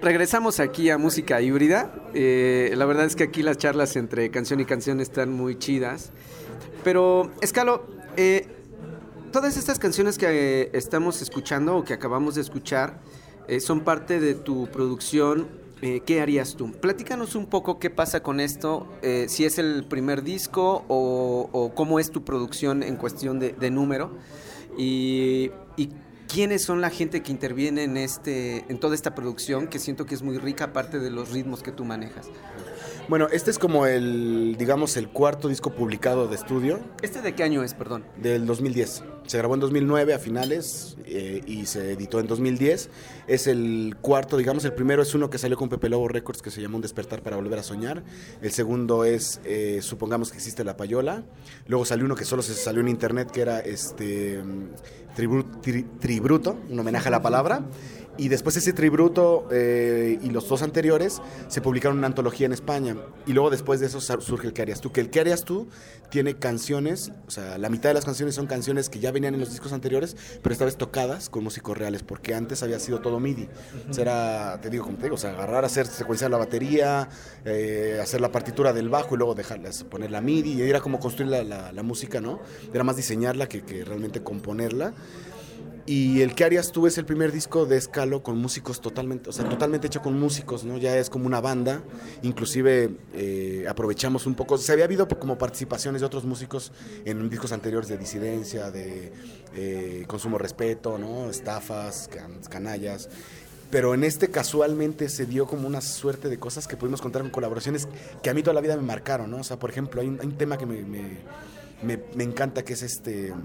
regresamos aquí a Música Híbrida. Eh, la verdad es que aquí las charlas entre canción y canción están muy chidas. Pero, Escalo, eh, todas estas canciones que eh, estamos escuchando o que acabamos de escuchar eh, son parte de tu producción. Eh, ¿Qué harías tú? Platícanos un poco qué pasa con esto, eh, si es el primer disco o, o cómo es tu producción en cuestión de, de número y, y quiénes son la gente que interviene en, este, en toda esta producción, que siento que es muy rica, aparte de los ritmos que tú manejas. Bueno, este es como el, digamos, el cuarto disco publicado de estudio. ¿Este de qué año es, perdón? Del dos mil diez. Se grabó en dos mil nueve a finales eh, y se editó en dos mil diez. Es el cuarto, digamos, el primero es uno que salió con Pepe Lobo Records que se llama Un Despertar para Volver a Soñar. El segundo es eh, Supongamos que existe la payola. Luego salió uno que solo se salió en internet que era este tribu, tri, Tribruto, un homenaje a la palabra. Y después ese Tribruto eh, y los dos anteriores se publicaron en una antología en España. Y luego después de eso surge el ¿Qué harías tú? Que el ¿Qué harías tú? Tiene canciones, o sea, la mitad de las canciones son canciones que ya venían en los discos anteriores, pero esta vez tocadas con músicos reales, porque antes había sido todo M I D I. Uh-huh. O sea, era, te digo, como te digo, o sea, agarrar, hacer, secuenciar la batería, eh, hacer la partitura del bajo y luego dejarlas, poner la M I D I, y era como construir la, la, la música, ¿no? Era más diseñarla que, que realmente componerla. Y el ¿Qué harías tú? Es el primer disco de Escalo con músicos totalmente, o sea, totalmente hecho con músicos, ¿no? Ya es como una banda, inclusive eh, aprovechamos un poco, se había habido como participaciones de otros músicos en discos anteriores de Disidencia, de eh, Consumo Respeto, ¿no? Estafas, can, canallas, pero en este casualmente se dio como una suerte de cosas que pudimos contar con colaboraciones que a mí toda la vida me marcaron, ¿no? O sea, por ejemplo, hay un, hay un tema que me, me, me, me encanta, que es este...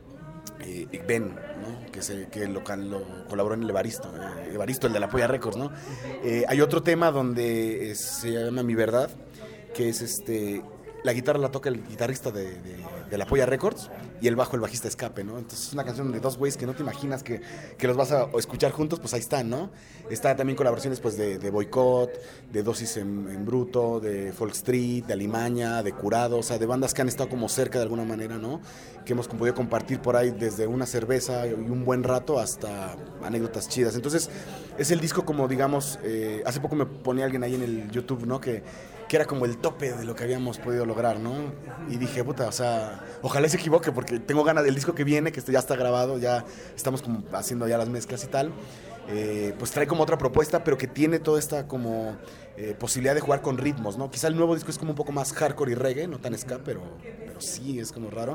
Eh, Ben, ¿no? que, se, que lo, lo colaboró en el Evaristo, eh, Evaristo, el de la Polla Records, ¿no? Eh, hay otro tema donde es, se llama Mi Verdad, que es este, la guitarra la toca el guitarrista de, de, de la Polla Records y el bajo el bajista Escape, ¿no? Entonces es una canción de dos güeyes que no te imaginas que, que los vas a escuchar juntos, pues ahí están, ¿no? Está también colaboraciones pues de, de Boicot, de Dosis en, en Bruto, de Folk Street, de Alimaña, de Curado, o sea, de bandas que han estado como cerca de alguna manera, ¿no? Que hemos podido compartir por ahí desde una cerveza y un buen rato hasta anécdotas chidas. Entonces es el disco como, digamos, eh, hace poco me ponía alguien ahí en el YouTube, ¿no? Que, que era como el tope de lo que habíamos podido lograr, ¿no? Y dije, puta, o sea, ojalá se equivoque, porque tengo ganas del disco que viene, que ya está grabado, ya estamos como haciendo ya las mezclas y tal. Eh, pues trae como otra propuesta, pero que tiene toda esta como eh, posibilidad de jugar con ritmos, ¿no? Quizá el nuevo disco es como un poco más hardcore y reggae, no tan ska, pero, pero sí, es como raro.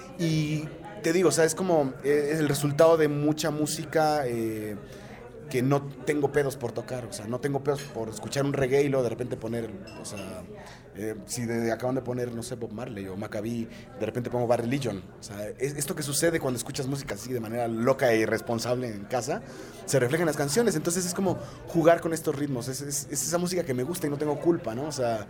Y te digo, o sea, es como eh, el resultado de mucha música eh, que no tengo pedos por tocar, o sea, no tengo pedos por escuchar un reggae y luego de repente poner, o sea, eh, si de, acaban de poner, no sé, Bob Marley o Maccabi, de repente pongo Bad Religion, o sea, es, esto que sucede cuando escuchas música así de manera loca e irresponsable en casa, se refleja en las canciones, entonces es como jugar con estos ritmos, es, es, es esa música que me gusta y no tengo culpa, ¿no? O sea,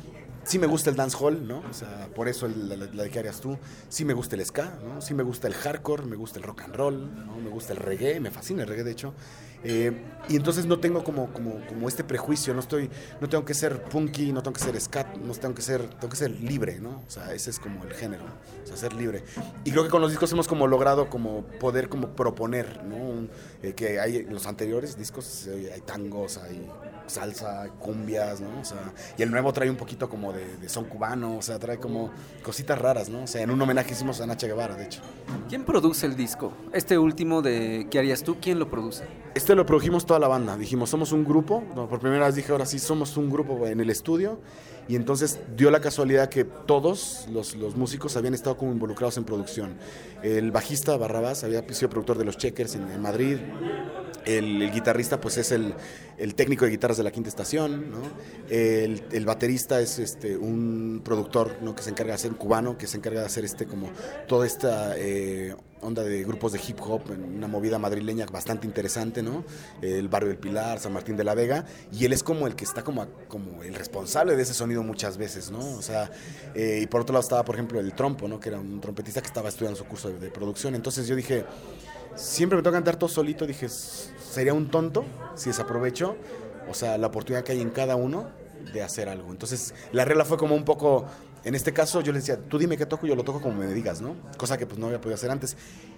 sí me gusta el dancehall, ¿no? O sea, por eso el, la, la de ¿Qué harías tú? Sí me gusta el ska, ¿no? Sí me gusta el hardcore, me gusta el rock and roll, ¿no? Me gusta el reggae, me fascina el reggae, de hecho. Eh, y entonces no tengo como, como, como este prejuicio, no estoy, no tengo que ser punky, no tengo que ser scat, no tengo que ser, tengo que ser libre, ¿no? O sea, ese es como el género, o sea, ser libre. Y creo que con los discos hemos como logrado como poder como proponer, ¿no? Un, eh, que hay en los anteriores discos, eh, hay tangos, hay salsa, cumbias, ¿no? O sea, y el nuevo trae un poquito como de, de son cubano, o sea, trae como cositas raras, ¿no? O sea, en un homenaje hicimos a Nacha Guevara, de hecho. ¿Quién produce el disco? Este último de ¿Qué harías tú? ¿Quién lo produce? Este lo produjimos toda la banda, dijimos, somos un grupo, no, por primera vez dije, ahora sí, somos un grupo en el estudio, y entonces dio la casualidad que todos los, los músicos habían estado como involucrados en producción. El bajista Barrabás había sido productor de Los Checkers en, en Madrid. El, el guitarrista pues es el, el técnico de guitarras de La Quinta Estación, ¿no? El, el baterista es este un productor, ¿no? Que se encarga de hacer, un cubano, que se encarga de hacer este como toda esta eh, onda de grupos de hip hop, una movida madrileña bastante interesante, ¿no? El Barrio del Pilar, San Martín de la Vega, y él es como el que está como, como el responsable de ese sonido muchas veces, ¿no? O sea, eh, y por otro lado estaba, por ejemplo, el Trompo, ¿no? Que era un trompetista que estaba estudiando su curso de, de producción. Entonces yo dije, siempre me toca cantar todo solito, dije, sería un tonto si desaprovecho, o sea, la oportunidad que hay en cada uno de hacer algo. Entonces, la regla fue como un poco, en este caso yo le decía, tú dime qué toco y yo lo toco como me digas, ¿no? Cosa que pues no había podido hacer antes.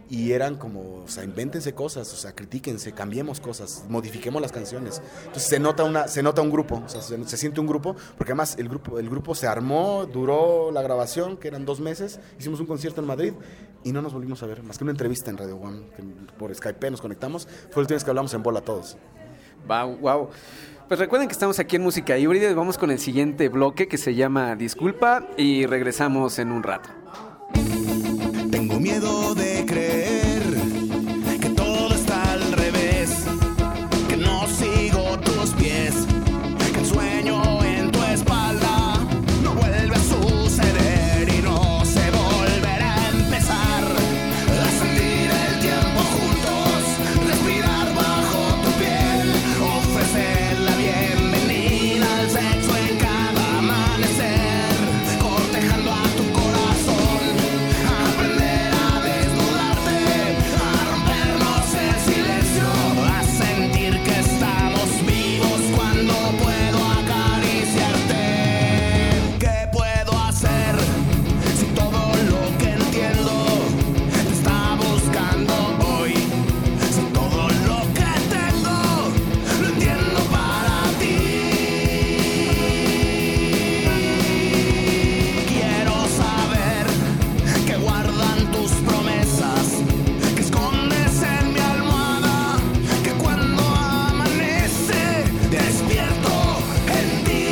y eran como, o sea, invéntense cosas, o sea, critíquense, cambiemos cosas, modifiquemos las canciones. Entonces se nota una, se nota un grupo, o sea, se, se siente un grupo, porque además el grupo, el grupo se armó, duró la grabación, que eran dos meses, hicimos un concierto en Madrid y no nos volvimos a ver, más que una entrevista en Radio One, que por Skype nos conectamos, fue el último vez que hablamos en bola todos. Wow, wow. Pues recuerden que estamos aquí en Música Híbrida y vamos con el siguiente bloque que se llama Disculpa y regresamos en un rato. Tengo miedo de creer que todo está al revés, que no sigo tus pies, que el sueño en tu espalda no vuelve a suceder y no se volverá a empezar a sentir el tiempo juntos, respirar bajo tu piel, ofrecer la bienvenida al sexo en cada amanecer, cortejando a tu corazón, aprender a desnudarte, a rompernos el silencio, a sentir que estamos vivos cuando puedo acariciarte. ¿Qué puedo hacer si todo lo que entiendo te está buscando hoy? Si todo lo que tengo lo entiendo para ti. Quiero saber que guardan tus promesas, que escondes en mi almohada, que cuando amanece despierto en ti.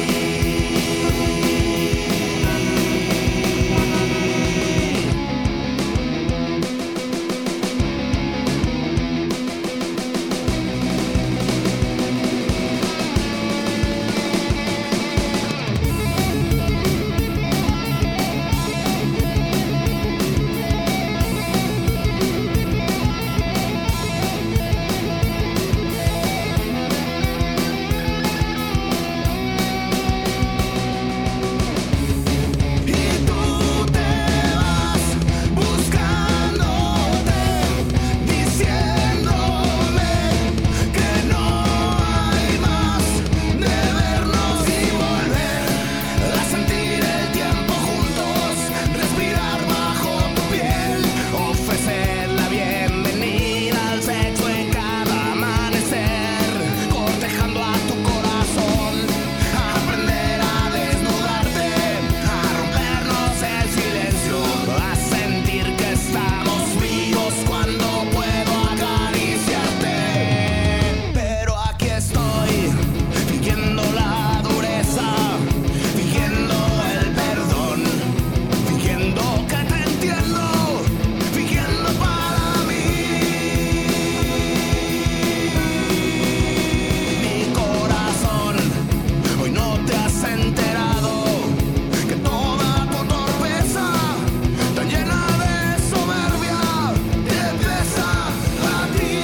Y tú te vas buscándote, diciéndome que no hay más de vernos y volver a sentir el tiempo juntos, respirar bajo tu piel, ofrecer la bienvenida al sexo en cada amanecer, cortejando a tu corazón, aprender a desnudarte, a rompernos el silencio, a sentir que estamos vivos cuando puedo acariciarte. Pero aquí estoy, fingiendo la dureza, fingiendo el perdón, fingiendo que te entiendo, fingiendo para mí. Mi corazón, hoy no te has enterado que toda tu torpeza, tan llena de soberbia, te pesa a ti.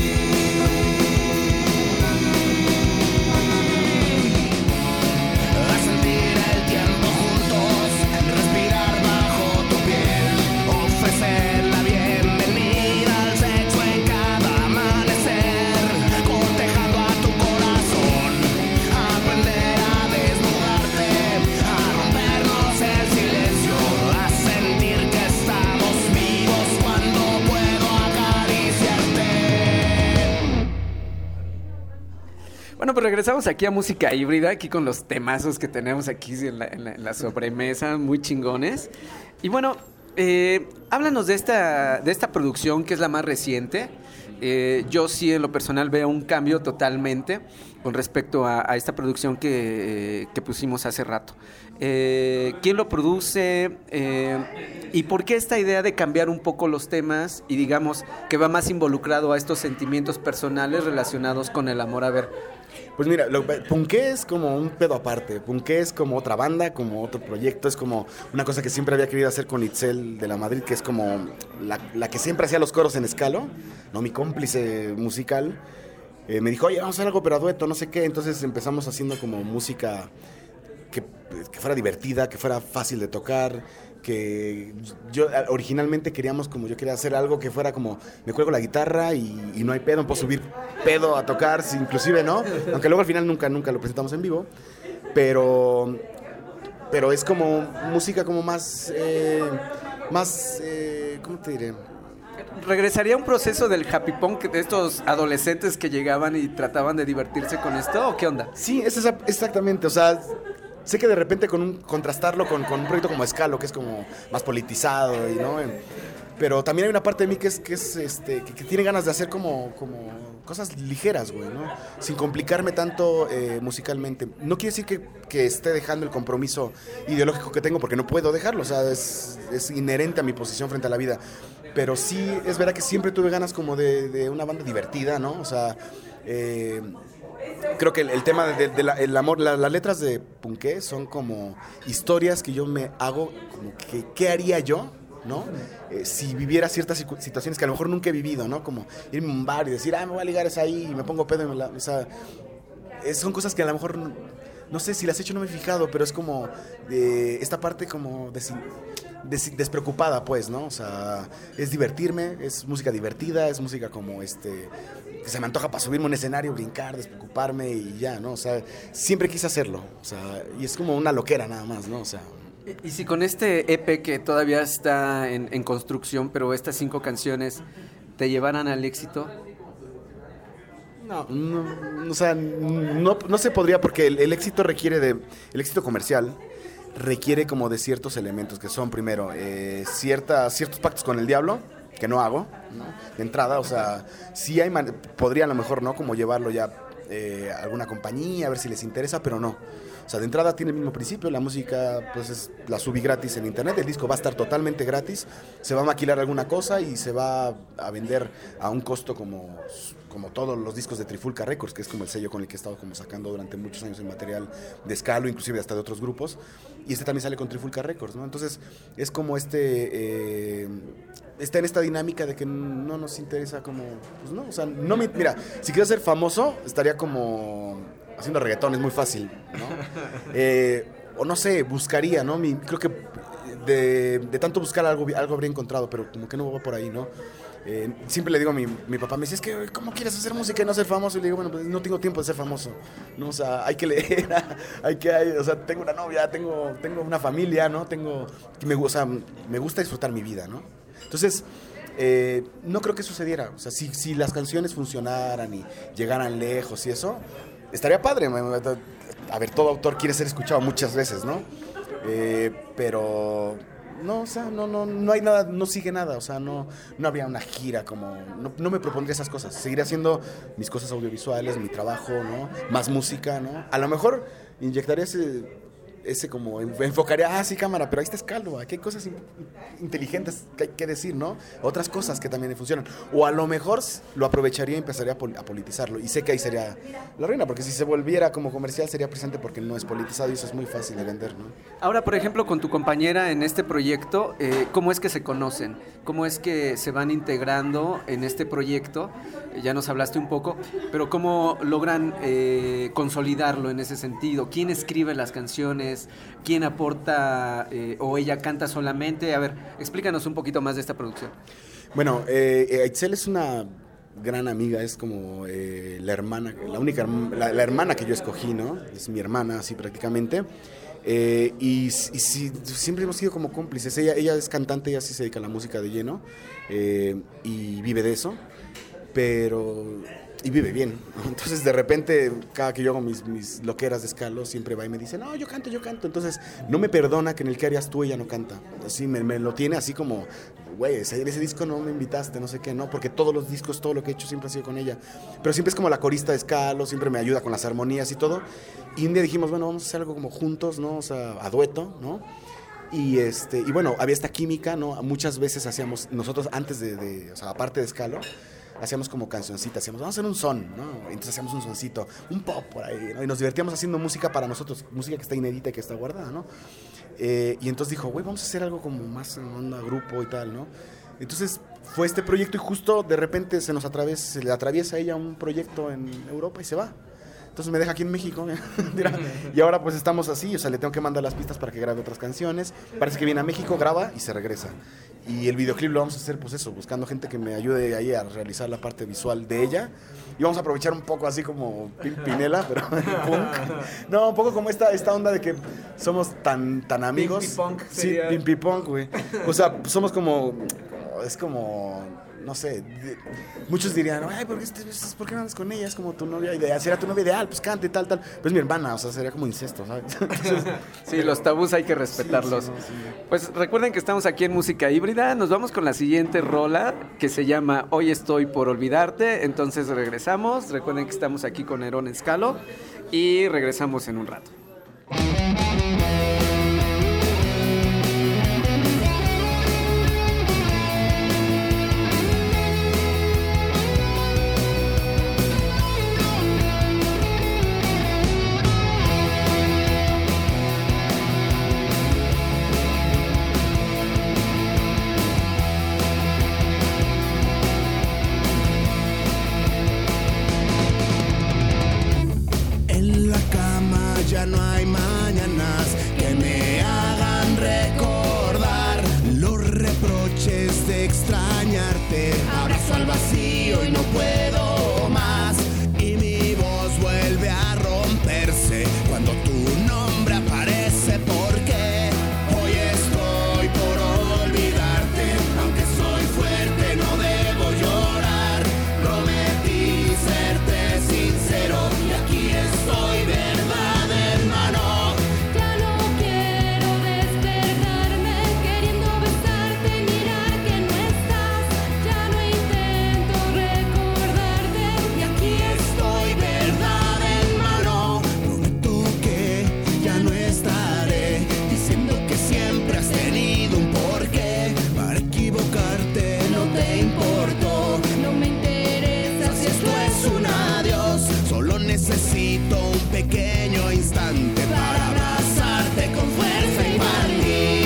A sentir el tiempo juntos, respirar bajo tu piel, ofrecer la bienvenida al sexo en cada amanecer, cortejando a tu corazón, aprender a desnudarte, a rompernos el silencio, a sentir que estamos vivos cuando puedo acariciarte. Bueno, pues regresamos aquí a Música Híbrida, aquí con los temazos que tenemos aquí en la, en la- en la sobremesa, muy chingones. Y bueno, eh, háblanos de esta, de esta producción que es la más reciente. Eh, yo sí en lo personal veo un cambio totalmente con respecto a, a esta producción que, eh, que pusimos hace rato. Eh, ¿Quién lo produce? Eh, ¿Y por qué esta idea de cambiar un poco los temas y digamos que va más involucrado a estos sentimientos personales relacionados con el amor? A ver, Pues mira, lo, Punké es como un pedo aparte. Punké es como otra banda, como otro proyecto. Es como una cosa que siempre había querido hacer con Itzel de la Madrid, que es como la, la que siempre hacía los coros en Escalo, ¿no? Mi cómplice musical. Eh, me dijo, oye, vamos a hacer algo pero a dueto, no sé qué. Entonces empezamos haciendo como música que, que fuera divertida, que fuera fácil de tocar, que yo originalmente queríamos como yo quería hacer algo que fuera como me cuelgo la guitarra y, y no hay pedo, puedo subir pedo a tocar, inclusive, ¿no? Aunque luego al final nunca, nunca lo presentamos en vivo, pero, pero es como música como más, eh, más, eh, ¿cómo te diré? ¿Regresaría un proceso del happy punk de estos adolescentes que llegaban y trataban de divertirse con esto o qué onda? Sí, es esa- exactamente, o sea, sé que de repente con un, contrastarlo con, con un proyecto como Escalo, que es como más politizado, y, ¿no? Em, pero también hay una parte de mí que es, que es este, que, que tiene ganas de hacer como, como cosas ligeras, güey, ¿no? Sin complicarme tanto eh, musicalmente. No quiere decir que, que esté dejando el compromiso ideológico que tengo, porque no puedo dejarlo, o sea, es, es inherente a mi posición frente a la vida. Pero sí, es verdad que siempre tuve ganas como de, de una banda divertida, ¿no? O sea, eh, creo que el, el tema del de, de la, el amor, la, las letras de Punké son como historias que yo me hago, como que, ¿qué haría yo? ¿No? Eh, si viviera ciertas sicu- situaciones que a lo mejor nunca he vivido, ¿no? Como irme a un bar y decir, ah, me voy a ligar esa ahí y me pongo pedo y me la... O sea, eh, son cosas que a lo mejor, no, no sé, si las he hecho no me he fijado, pero es como eh, esta parte como des, des, despreocupada, pues, ¿no? O sea, es divertirme, es música divertida, es música como este... que se me antoja para subirme a un escenario, brincar, despreocuparme y ya, ¿no? O sea, siempre quise hacerlo, o sea, y es como una loquera nada más, ¿no? O sea... Y si con este E P que todavía está en, en construcción, pero estas cinco canciones te llevaran al éxito. No, no, o sea, no, no se podría porque el, el éxito requiere de, el éxito comercial requiere como de ciertos elementos que son primero eh, cierta, ciertos pactos con el diablo que no hago, ¿no? De entrada, o sea, sí hay man- podría a lo mejor no como llevarlo ya eh, a alguna compañía a ver si les interesa, pero no. O sea, de entrada tiene el mismo principio, la música pues es, la subí gratis en internet, el disco va a estar totalmente gratis, se va a maquilar alguna cosa y se va a vender a un costo como, como todos los discos de Trifulca Records, que es como el sello con el que he estado como sacando durante muchos años el material de Escalo, inclusive hasta de otros grupos, y este también sale con Trifulca Records, ¿no? Entonces es como este, eh, está en esta dinámica de que no nos interesa como, pues no, o sea, no me, mira, si quiero ser famoso estaría como... haciendo reggaetón, es muy fácil, ¿no? Eh, o no sé, buscaría, ¿no? Mi, creo que de, de tanto buscar algo, algo habría encontrado, pero como que no va por ahí, ¿no? Eh, siempre le digo a mi, mi papá, me dice, es que, ¿cómo quieres hacer música y no ser famoso? Y le digo, bueno, pues no tengo tiempo de ser famoso, ¿no? O sea, hay que leer, hay que, hay, o sea, tengo una novia, tengo, tengo una familia, ¿no? Tengo, me, o sea, me gusta disfrutar mi vida, ¿no? Entonces... Eh, no creo que sucediera, o sea, si, si las canciones funcionaran y llegaran lejos y eso, estaría padre. A ver, todo autor quiere ser escuchado muchas veces, ¿no? Eh, pero no, o sea, no, no, no hay nada, no sigue nada, o sea, no, no habría una gira como, no, no me propondría esas cosas. Seguiré haciendo mis cosas audiovisuales, mi trabajo, ¿no? Más música, ¿no? A lo mejor inyectaría ese... ese como enfocaría, ah, sí, cámara, pero ahí está Escalo, aquí hay cosas in- inteligentes que hay que decir, ¿no? Otras cosas que también funcionan. O a lo mejor lo aprovecharía y empezaría a, pol- a politizarlo. Y sé que ahí sería la reina, porque si se volviera como comercial sería presente porque no es politizado y eso es muy fácil de vender, ¿no? Ahora, por ejemplo, con tu compañera en este proyecto, eh, ¿cómo es que se conocen? ¿Cómo es que se van integrando en este proyecto? Eh, ya nos hablaste un poco, pero ¿cómo logran eh, consolidarlo en ese sentido? ¿Quién escribe las canciones? ¿Quién aporta eh, o ella canta solamente? A ver, explícanos un poquito más de esta producción. Bueno, eh, eh, Aitzel es una gran amiga, es como eh, la hermana, la única, herm- la, la hermana que yo escogí, ¿no? Es mi hermana, así prácticamente. Eh, y, y sí, siempre hemos sido como cómplices. Ella, ella es cantante, ella sí se dedica a la música de lleno eh, y vive de eso, pero... y vive bien, ¿no? Entonces de repente cada que yo hago mis, mis loqueras de Escalo siempre va y me dice, no, yo canto, yo canto. Entonces no me perdona que en el que harías tú ella no canta. Así me, me lo tiene así como, güey, ese, ese disco no me invitaste, no sé qué, no, porque todos los discos, todo lo que he hecho siempre ha sido con ella. Pero siempre es como la corista de Escalo, siempre me ayuda con las armonías y todo. Y un día dijimos, bueno, vamos a hacer algo como juntos, ¿no? O sea, a dueto, ¿no? Y, este, y bueno, había esta química, ¿no? Muchas veces hacíamos, nosotros antes de, de o sea, aparte de Escalo, hacíamos como cancioncitas, hacíamos, vamos a hacer un son, ¿no? Entonces hacíamos un soncito, un pop por ahí, ¿no? Y nos divertíamos haciendo música para nosotros, música que está inédita y que está guardada, ¿no? Eh, y entonces dijo, güey, vamos a hacer algo como más en onda grupo y tal, ¿no? Entonces fue este proyecto y justo de repente se nos atraviesa, se le atraviesa a ella un proyecto en Europa y se va. Entonces me deja aquí en México. Y ahora pues estamos así, o sea, le tengo que mandar las pistas para que grabe otras canciones. Parece que viene a México, graba y se regresa. Y el videoclip lo vamos a hacer pues eso, buscando gente que me ayude ahí a realizar la parte visual de ella. Y vamos a aprovechar un poco así como Pimpinela, pero punk. No, un poco como esta, esta onda de que somos tan, tan amigos. Pimpi Punk Sí, sería... Pimpi Punk, güey. O sea, somos como... es como... no sé, de, muchos dirían, ay, ¿por qué, este, ¿por qué no andas con ella? Es como tu novia ideal, si era tu novia ideal, pues cante, tal, tal. Pues mi hermana, o sea, sería como incesto, ¿sabes? Entonces, sí, los tabús hay que respetarlos. Sí, sí, sí. Pues recuerden que estamos aquí en Música Híbrida, nos vamos con la siguiente rola que se llama Hoy estoy por olvidarte, entonces regresamos, recuerden que estamos aquí con Herón Escalo y regresamos en un rato. En la cama ya no hay mañanas que me hagan recordar los reproches de extrañarte. Abrazo al vacío y no puedo más. Y mi voz vuelve a romperse cuando tu nombre aparece. Porque hoy estoy por olvidarte. Aunque soy fuerte no debo llorar. Prometí serte sincero y aquí estoy, verdad, hermano. Ya no quiero despertarme queriendo besarte y mirar que no estás. Ya no intento recordarte y aquí Estoy, verdad, hermano. Prometo que ya no estaré diciendo que siempre has tenido un porqué. Para equivocarte no te importó. no me interesa Si esto es un adiós, solo necesito un pequeño instante para abrazarte con fuerza y partir.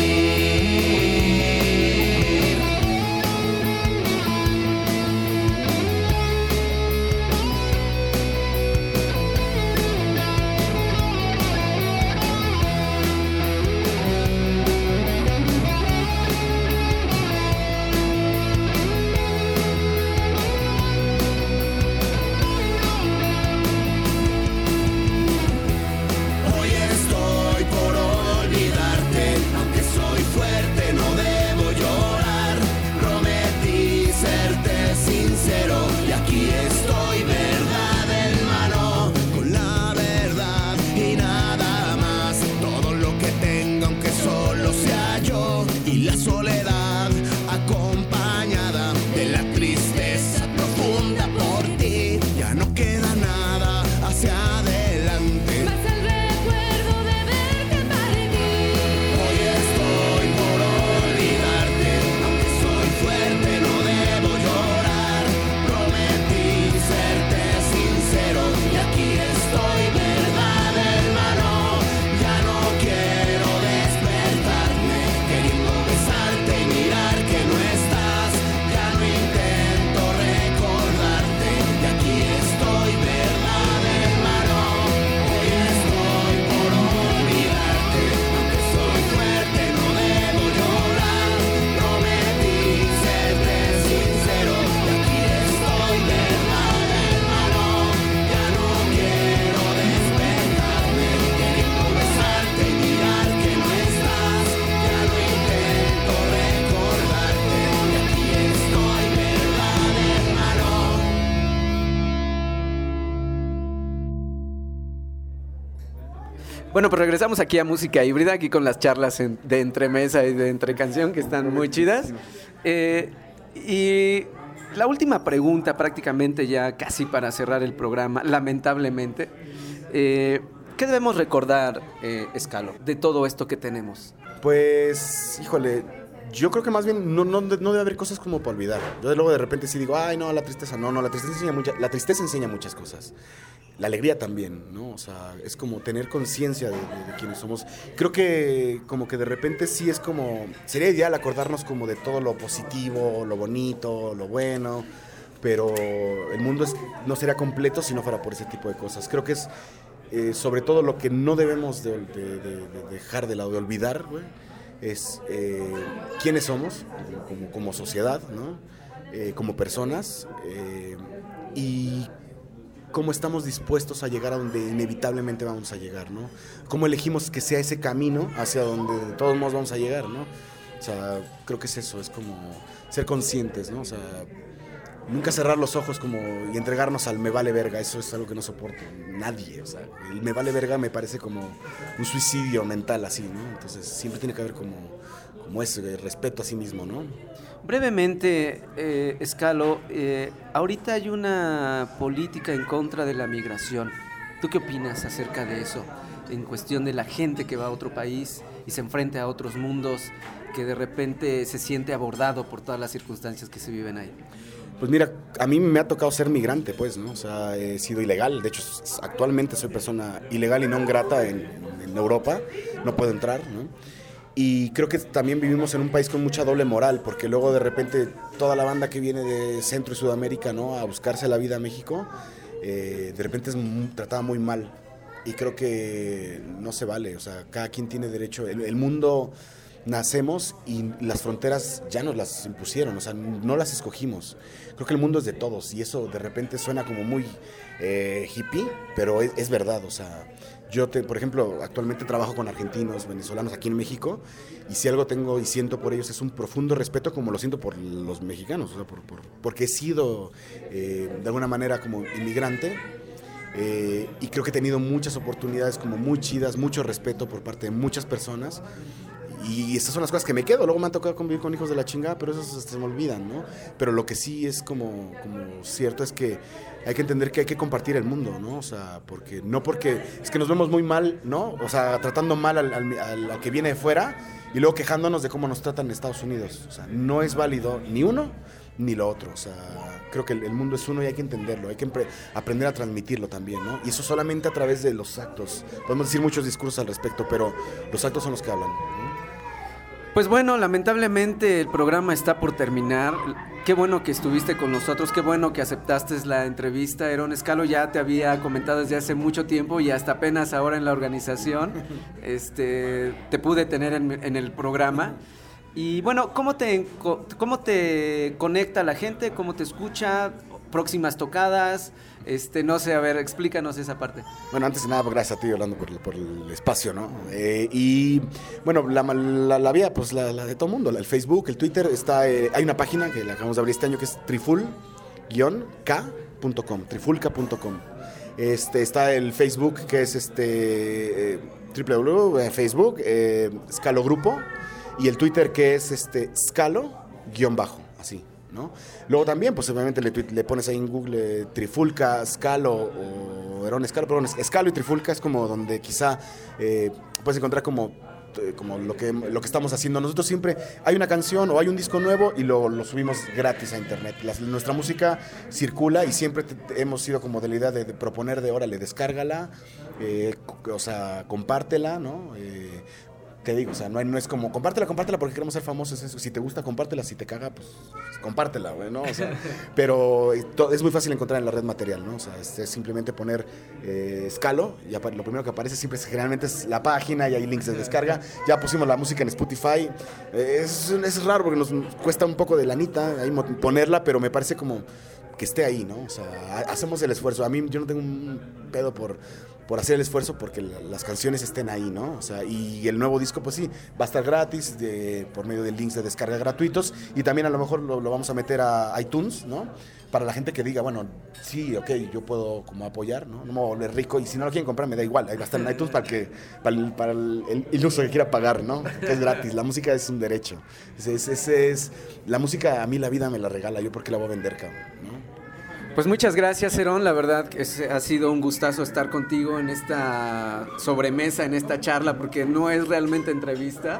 Hoy estoy por olvidarte, aunque soy fuerte no debo llorar. Prometí serte sincero y aquí estoy, verdad, hermano. Con la verdad y nada más, todo lo que tenga aunque solo sea yo. Y la soledad acompañada de la tristeza profunda por ti. Ya no queda nada hacia adelante. más el recuerdo de verte partir. Hoy estoy por olvidarte, aunque soy fuerte no debo llorar. Prometí serte sincero y aquí estoy, verdad, hermano. Ya no quiero despertarme queriendo besarte y mirar que no estás. Ya no intento recordarte y aquí estoy, verdad, hermano. Hoy estoy por olvidarte, aunque soy fuerte no debo llorar. Prometí serte sincero y aquí estoy, verdad, hermano. Ya no quiero despertarme queriendo besarte y mirar que no estás. Ya no intento recordarte y aquí estoy, verdad, hermano. Bueno, pues regresamos aquí a Música Híbrida, aquí con las charlas en- de entremesa y de entrecanción que están muy chidas. Eh, y la última pregunta, prácticamente ya casi para cerrar el programa, lamentablemente. eh, ¿Qué debemos recordar, eh, Escalo, de todo esto que tenemos? Pues, híjole, yo creo que más bien no, no, no debe haber cosas como para olvidar. Yo luego de repente sí digo, ay, no, la tristeza, no, no, la tristeza enseña, mucha, la tristeza enseña muchas cosas. La alegría también, ¿no? O sea, es como tener conciencia de, de, de quiénes somos. Creo que como que de repente sí es como, sería ideal acordarnos como de todo lo positivo, lo bonito, lo bueno, pero el mundo es, no sería completo si no fuera por ese tipo de cosas. Creo que es eh, sobre todo lo que no debemos de, de, de, de dejar de lado, de olvidar, güey, es eh, quiénes somos como, como sociedad, ¿no? Eh, como personas eh, y cómo estamos dispuestos a llegar a donde inevitablemente vamos a llegar, ¿no? Cómo elegimos que sea ese camino hacia donde de todos modos vamos a llegar, ¿no? O sea, creo que es eso, es como ser conscientes, ¿no? O sea, nunca cerrar los ojos como y entregarnos al me vale verga, eso es algo que no soporto nadie, o sea, el me vale verga me parece como un suicidio mental así, ¿no? Entonces siempre tiene que haber como, como eso, el respeto a sí mismo, ¿no? Brevemente, eh, Scalo, eh, ahorita hay una política en contra de la migración. ¿Tú qué opinas acerca de eso? En cuestión de la gente que va a otro país y se enfrenta a otros mundos, que de repente se siente abordado por todas las circunstancias que se viven ahí. Pues mira, a mí me ha tocado ser migrante, pues, ¿no? O sea, he sido ilegal. De hecho, actualmente soy persona ilegal y no grata en, en Europa. No puedo entrar, ¿no? Y creo que también vivimos en un país con mucha doble moral, porque luego de repente toda la banda que viene de Centro y Sudamérica, ¿no? A buscarse la vida a México, eh, de repente es muy, tratada muy mal. Y creo que no se vale. O sea, cada quien tiene derecho. El, el mundo... Nacemos y las fronteras ya nos las impusieron, o sea, no las escogimos. Creo que el mundo es de todos y eso de repente suena como muy eh, hippie, pero es, es verdad, o sea, yo, te, por ejemplo, actualmente trabajo con argentinos, venezolanos aquí en México y si algo tengo y siento por ellos es un profundo respeto como lo siento por los mexicanos, o sea, por, por, porque he sido eh, de alguna manera como inmigrante. Eh, y creo que he tenido muchas oportunidades como muy chidas, mucho respeto por parte de muchas personas. Y estas son las cosas que me quedo. Luego me han tocado convivir con hijos de la chingada, pero esos se me olvidan, ¿no? Pero lo que sí es como, como cierto es que hay que entender que hay que compartir el mundo, ¿no? O sea, porque no porque es que nos vemos muy mal, ¿no? O sea, tratando mal al, al, al, al que viene de fuera y luego quejándonos de cómo nos tratan en Estados Unidos. O sea, no es válido ni uno ni lo otro. O sea, creo que el, el mundo es uno y hay que entenderlo, hay que empre- aprender a transmitirlo también, ¿no? Y eso solamente a través de los actos. Podemos decir muchos discursos al respecto, pero los actos son los que hablan, ¿no? Pues bueno, lamentablemente el programa está por terminar. Qué bueno que estuviste con nosotros, qué bueno que aceptaste la entrevista. Herón Scalo ya te había comentado desde hace mucho tiempo y hasta apenas ahora en la organización este, te pude tener en, en el programa. Y bueno, ¿cómo te, cómo te conecta la gente? ¿Cómo te escucha? Próximas tocadas, este, no sé, a ver, explícanos esa parte. Bueno, antes de nada, gracias a ti, Orlando, por, por el espacio, ¿no? Eh, y, bueno, la, la, la vía, pues, la, la de todo el mundo, el Facebook, el Twitter, está, eh, hay una página que la acabamos de abrir este año que es triful guion k punto com, trifulca punto com. Este, está el Facebook, que es este, eh, doble u doble u doble u punto facebook, eh, Scalo Grupo, y el Twitter, que es este, Scalo, guión bajo, así, ¿no? Luego también, pues obviamente le, le pones ahí en Google eh, Trifulca, Scalo o Herón Scalo, pero bueno, Scalo y Trifulca es como donde quizá eh, puedes encontrar como, eh, como lo, que, lo que estamos haciendo. Nosotros siempre hay una canción o hay un disco nuevo y lo, lo subimos gratis a internet. La, nuestra música circula y siempre te, te, hemos sido como de la idea de, de proponer de, órale, descárgala, eh, o sea, compártela, ¿no? Eh, Te digo, o sea, no, hay, no es como, compártela, compártela porque queremos ser famosos. Eso. Si te gusta, compártela. Si te caga, pues, compártela, güey, ¿no? O sea, pero es muy fácil encontrar en la red material, ¿no? O sea, es, es simplemente poner eh, Scalo, y lo primero que aparece siempre es, generalmente es la página y hay links de descarga. Ya pusimos la música en Spotify. Eh, es, es raro porque nos cuesta un poco de lanita ahí ponerla, pero me parece como que esté ahí, ¿no? O sea, hacemos el esfuerzo. A mí, yo no tengo un pedo por... por hacer el esfuerzo porque la, las canciones estén ahí, ¿no? O sea, y el nuevo disco, pues sí, va a estar gratis de, por medio de links de descarga gratuitos y también a lo mejor lo, lo vamos a meter a iTunes, ¿no? Para la gente que diga, bueno, sí, ok, yo puedo como apoyar, ¿no? No me voy a volver rico y si no lo quieren comprar me da igual, ahí va a estar en iTunes para, que, para, el, para el, el, el uso que quiera pagar, ¿no? Que es gratis, la música es un derecho. Ese es, ese es, la música a mí la vida me la regala, yo porque la voy a vender, cabrón, ¿no? Pues muchas gracias, Herón. La verdad que es, ha sido un gustazo estar contigo en esta sobremesa, en esta charla, porque no es realmente entrevista.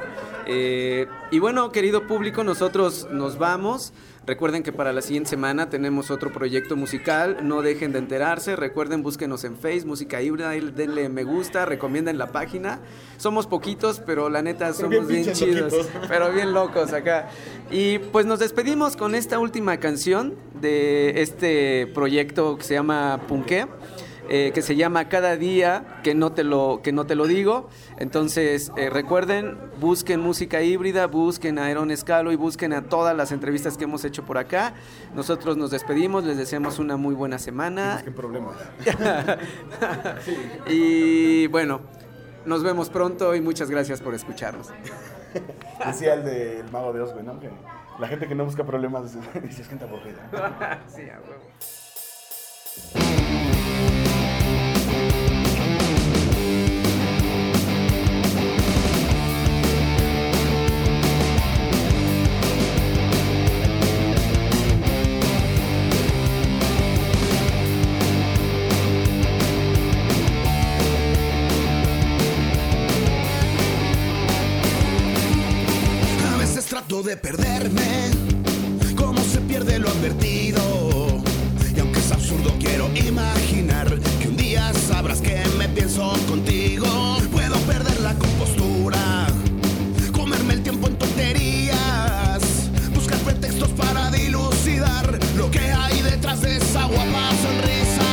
Eh, y bueno, querido público, nosotros nos vamos. Recuerden que para la siguiente semana tenemos otro proyecto musical. No dejen de enterarse. Recuerden, búsquenos en Facebook, Música Híbrida, denle me gusta, recomienden la página. Somos poquitos, pero la neta somos bien, bien chidos. Loquitos. Pero bien locos acá. Y pues nos despedimos con esta última canción de este proyecto que se llama Punqué. Eh, que se llama Cada Día que no te lo, que no te lo digo. Entonces eh, recuerden, busquen Música Híbrida, busquen a Herón Scalo y busquen a todas las entrevistas que hemos hecho por acá. Nosotros nos despedimos, les deseamos una muy buena semana. ¿Qué problema? Y bueno, nos vemos pronto y muchas gracias por escucharnos. Decía el del Mago de Oz, güey, ¿no? Que la gente que no busca problemas dice es gente aburrida. Sí, a huevo. Trato de perderme, como se pierde lo advertido. Y aunque es absurdo, quiero imaginar que un día sabrás que me pienso contigo. Puedo perder la compostura, comerme el tiempo en tonterías, buscar pretextos para dilucidar lo que hay detrás de esa guapa sonrisa.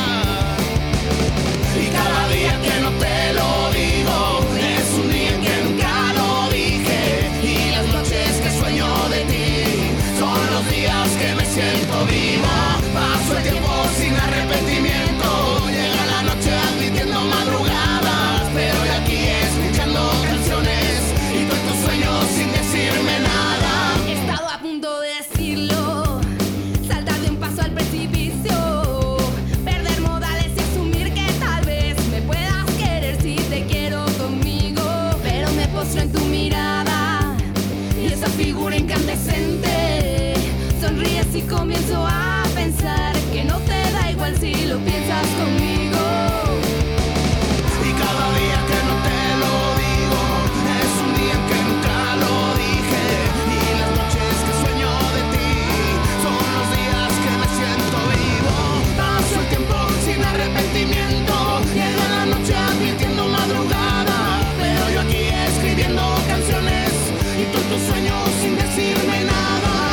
Y cada día que no te lo digo es un día en que nunca lo dije. Y las noches que sueño de ti son los días que me siento vivo. Paso el tiempo sin arrepentimiento, llega la noche admitiendo madrugadas, pero yo aquí escuchando canciones y tú en tus sueños sin decirme nada. He estado a punto de decirlo, saltar de un paso al precipicio, perder modales y asumir que tal vez me puedas querer si te quiero conmigo. Pero me postro en tu mirada y esa figura incandescente, sonríes y comienzo a pensar que no te da igual si lo piensas conmigo. Y cada día que no te lo digo es un día en que nunca lo dije. Y las noches que sueño de ti son los días que me siento vivo. Paso el tiempo sin arrepentimiento, llega la noche admitiendo madrugada, pero yo aquí escribiendo canciones y tú en tus sueños sin decirme nada.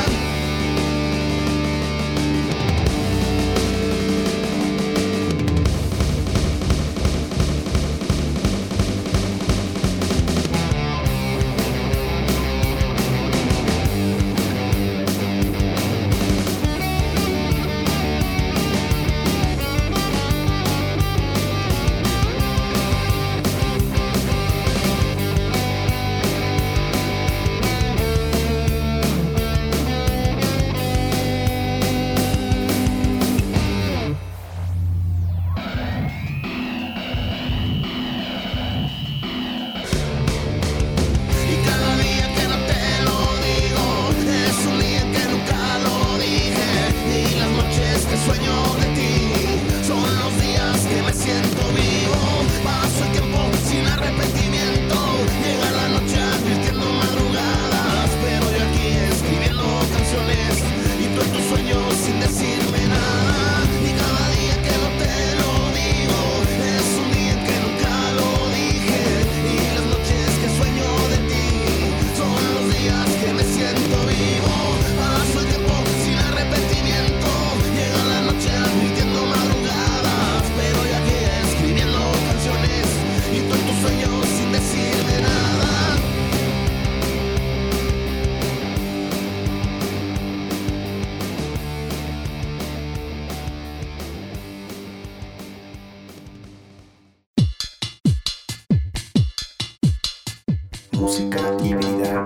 Música híbrida.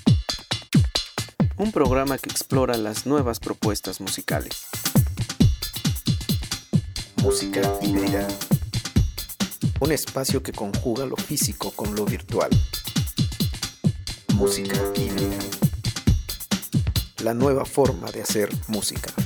Un programa que explora las nuevas propuestas musicales. Música híbrida. Un espacio que conjuga lo físico con lo virtual. Música híbrida. La nueva forma de hacer música.